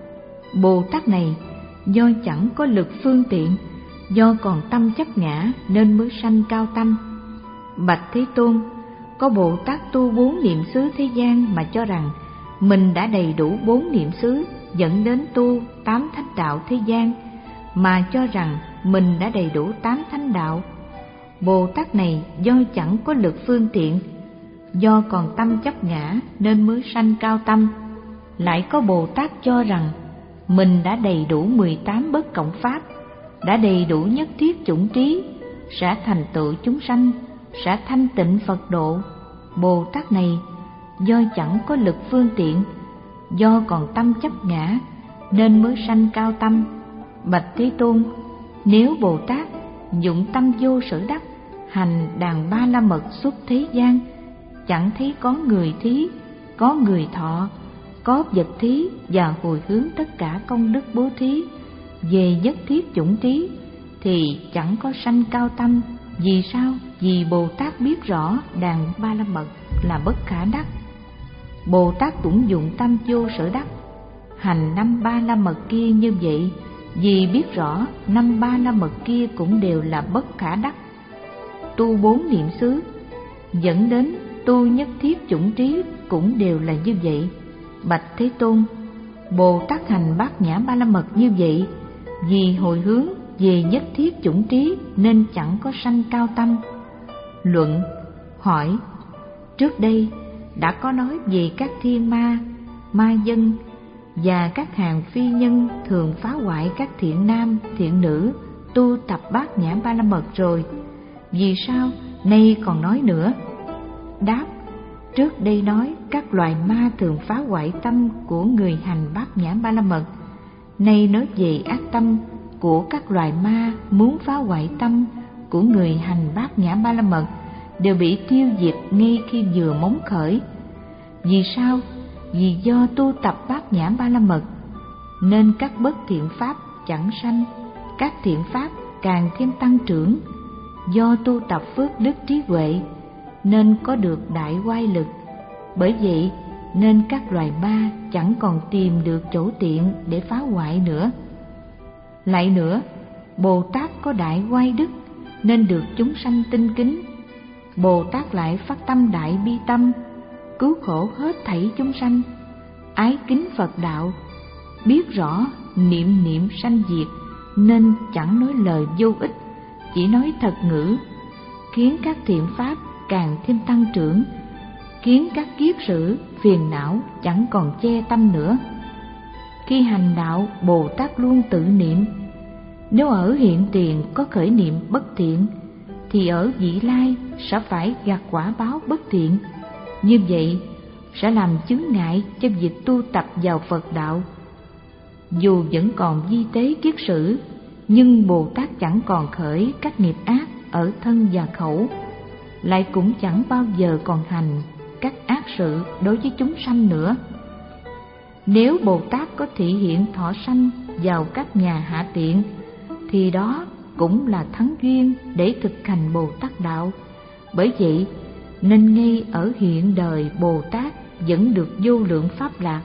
Bồ Tát này do chẳng có lực phương tiện, do còn tâm chấp ngã nên mới sanh cao tâm. Bạch Thế Tôn, có Bồ Tát tu bốn niệm xứ thế gian mà cho rằng mình đã đầy đủ bốn niệm xứ, dẫn đến tu tám thánh đạo thế gian mà cho rằng mình đã đầy đủ tám thánh đạo. Bồ Tát này do chẳng có lực phương tiện, do còn tâm chấp ngã nên mới sanh cao tâm. Lại có Bồ Tát cho rằng mình đã đầy đủ mười tám bất cộng pháp, đã đầy đủ nhất thiết chủng trí, sẽ thành tựu chúng sanh, sẽ thanh tịnh Phật độ. Bồ Tát này do chẳng có lực phương tiện, do còn tâm chấp ngã nên mới sanh cao tâm. Bạch Thế Tôn, nếu Bồ Tát dụng tâm vô sở đắc, hành đàn ba la mật suốt thế gian, chẳng thấy có người thí, có người thọ, có vật thí và hồi hướng tất cả công đức bố thí về nhất thiết chủng trí thì chẳng có sanh cao tâm. Vì sao? Vì Bồ Tát biết rõ đàn ba la mật là bất khả đắc. Bồ Tát cũng dụng tâm vô sở đắc, hành năm ba la mật kia như vậy, vì biết rõ năm ba la mật kia cũng đều là bất khả đắc. Tu bốn niệm xứ dẫn đến tu nhất thiết chủng trí cũng đều là như vậy. Bạch Thế Tôn, Bồ Tát hành bát nhã ba la mật như vậy, vì hồi hướng về nhất thiết chủng trí nên chẳng có sanh cao tâm. Luận hỏi: trước đây đã có nói về các thiên ma, ma dân và các hàng phi nhân thường phá hoại các thiện nam, thiện nữ tu tập bát nhã ba la mật rồi, vì sao nay còn nói nữa? Đáp: trước đây nói các loài ma thường phá hoại tâm của người hành bát nhã ba la mật, nay nói về ác tâm của các loài ma muốn phá hoại tâm của người hành bát nhã ba la mật đều bị tiêu diệt ngay khi vừa móng khởi. Vì sao? Vì do tu tập bát nhã ba la mật nên các bất thiện pháp chẳng sanh, các thiện pháp càng thêm tăng trưởng. Do tu tập phước đức trí huệ nên có được đại oai lực. Bởi vậy nên các loài ma chẳng còn tìm được chỗ tiện để phá hoại nữa. Lại nữa, Bồ Tát có đại oai đức nên được chúng sanh tinh kính. Bồ Tát lại phát tâm đại bi tâm, cứu khổ hết thảy chúng sanh, ái kính Phật đạo, biết rõ niệm niệm sanh diệt nên chẳng nói lời vô ích, chỉ nói thật ngữ, khiến các thiện pháp càng thêm tăng trưởng, khiến các kiết sử phiền não chẳng còn che tâm nữa. Khi hành đạo, Bồ Tát luôn tự niệm. Nếu ở hiện tiền có khởi niệm bất thiện thì ở vị lai sẽ phải gặt quả báo bất thiện. Như vậy sẽ làm chướng ngại cho việc tu tập vào Phật đạo. Dù vẫn còn vi tế kiết sử, nhưng Bồ Tát chẳng còn khởi các nghiệp ác ở thân và khẩu, lại cũng chẳng bao giờ còn hành các ác sự đối với chúng sanh nữa. Nếu Bồ Tát có thị hiện thọ sanh vào các nhà hạ tiện, thì đó cũng là thắng duyên để thực hành Bồ Tát đạo. Bởi vậy nên ngay ở hiện đời Bồ Tát vẫn được vô lượng pháp lạc,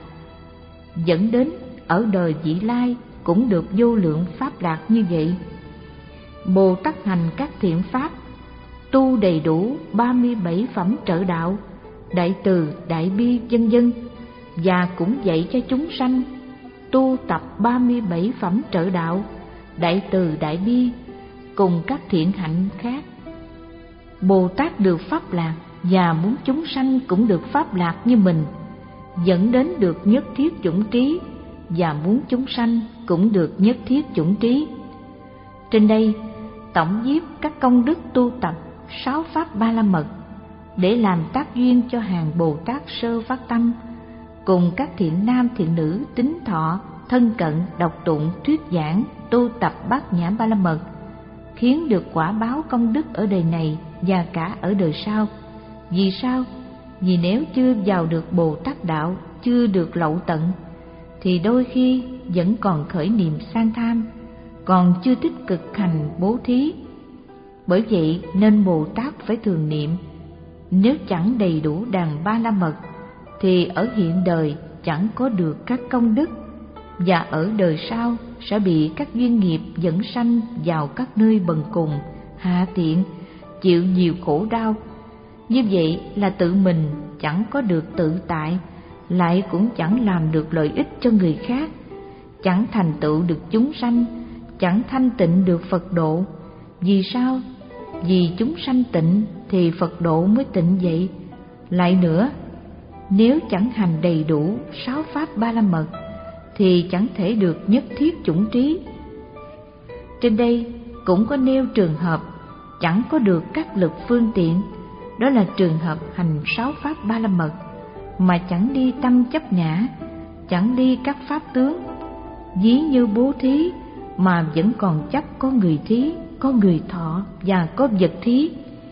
dẫn đến ở đời vị lai cũng được vô lượng pháp lạc như vậy. Bồ Tát hành các thiện pháp, tu đầy đủ ba mươi bảy phẩm trợ đạo, đại từ, đại bi vân vân, và cũng dạy cho chúng sanh tu tập ba mươi bảy phẩm trợ đạo, đại từ, đại bi cùng các thiện hạnh khác. Bồ Tát được pháp lạc và muốn chúng sanh cũng được pháp lạc như mình, dẫn đến được nhất thiết chủng trí, và muốn chúng sanh cũng được nhất thiết chủng trí. Trên đây tổng viết các công đức tu tập sáu pháp ba la mật để làm tác duyên cho hàng Bồ Tát sơ phát tâm, cùng các thiện nam thiện nữ tín thọ, thân cận, đọc tụng, thuyết giảng, tu tập bát nhã ba la mật, khiến được quả báo công đức ở đời này và cả ở đời sau. Vì sao? Vì nếu chưa vào được Bồ Tát đạo, chưa được lậu tận, thì đôi khi vẫn còn khởi niệm sang tham, còn chưa tích cực hành bố thí. Bởi vậy nên Bồ Tát phải thường niệm. Nếu chẳng đầy đủ đàn ba la mật, thì ở hiện đời chẳng có được các công đức, và ở đời sau sẽ bị các duyên nghiệp dẫn sanh vào các nơi bần cùng, hạ tiện, chịu nhiều khổ đau. Như vậy là tự mình chẳng có được tự tại, lại cũng chẳng làm được lợi ích cho người khác, chẳng thành tựu được chúng sanh, chẳng thanh tịnh được Phật độ. Vì sao? Vì chúng sanh tịnh thì Phật độ mới tịnh vậy. Lại nữa, nếu chẳng hành đầy đủ sáu pháp ba la mật, thì chẳng thể được nhất thiết chủng trí. Trên đây cũng có nêu trường hợp chẳng có được các lực phương tiện, đó là trường hợp hành sáu pháp ba la mật mà chẳng đi tâm chấp ngã, chẳng đi các pháp tướng. Ví như bố thí mà vẫn còn chấp có người thí, có người thọ và có vật thí.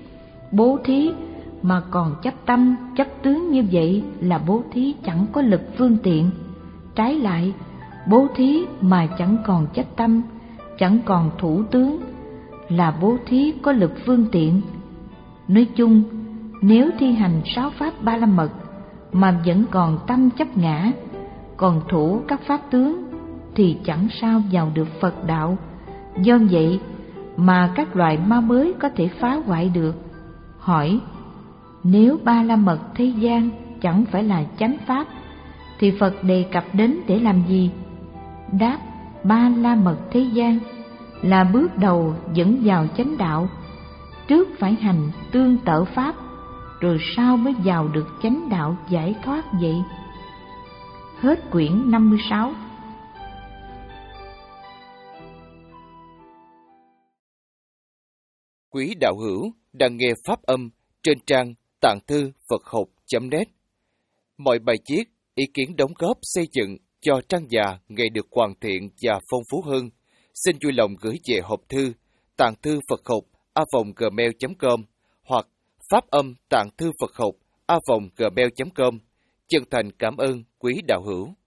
Bố thí mà còn chấp tâm, chấp tướng như vậy là bố thí chẳng có lực phương tiện. Trái lại, bố thí mà chẳng còn chấp tâm, chẳng còn thủ tướng là bố thí có lực phương tiện. Nói chung, nếu thi hành sáu pháp ba la mật mà vẫn còn tâm chấp ngã, còn thủ các pháp tướng, thì chẳng sao vào được Phật đạo. Do vậy mà các loài ma mới có thể phá hoại được. Hỏi: nếu ba la mật thế gian chẳng phải là chánh pháp, thì Phật đề cập đến để làm gì? Đáp: ba la mật thế gian là bước đầu dẫn vào chánh đạo. Trước phải hành tương tự pháp, rồi sau mới vào được chánh đạo giải thoát vậy. Hết quyển năm mươi sáu. Quý đạo hữu đang nghe pháp âm trên trang tạng thư Phật học chấm net. Mọi bài viết, ý kiến đóng góp xây dựng cho trang già ngày được hoàn thiện và phong phú hơn, xin vui lòng gửi về hộp thư tạng thư Phật học a vòng gmail chấm com hoặc pháp âm tạng thư Phật học a vòng gmail chấm com. Chân thành cảm ơn quý đạo hữu.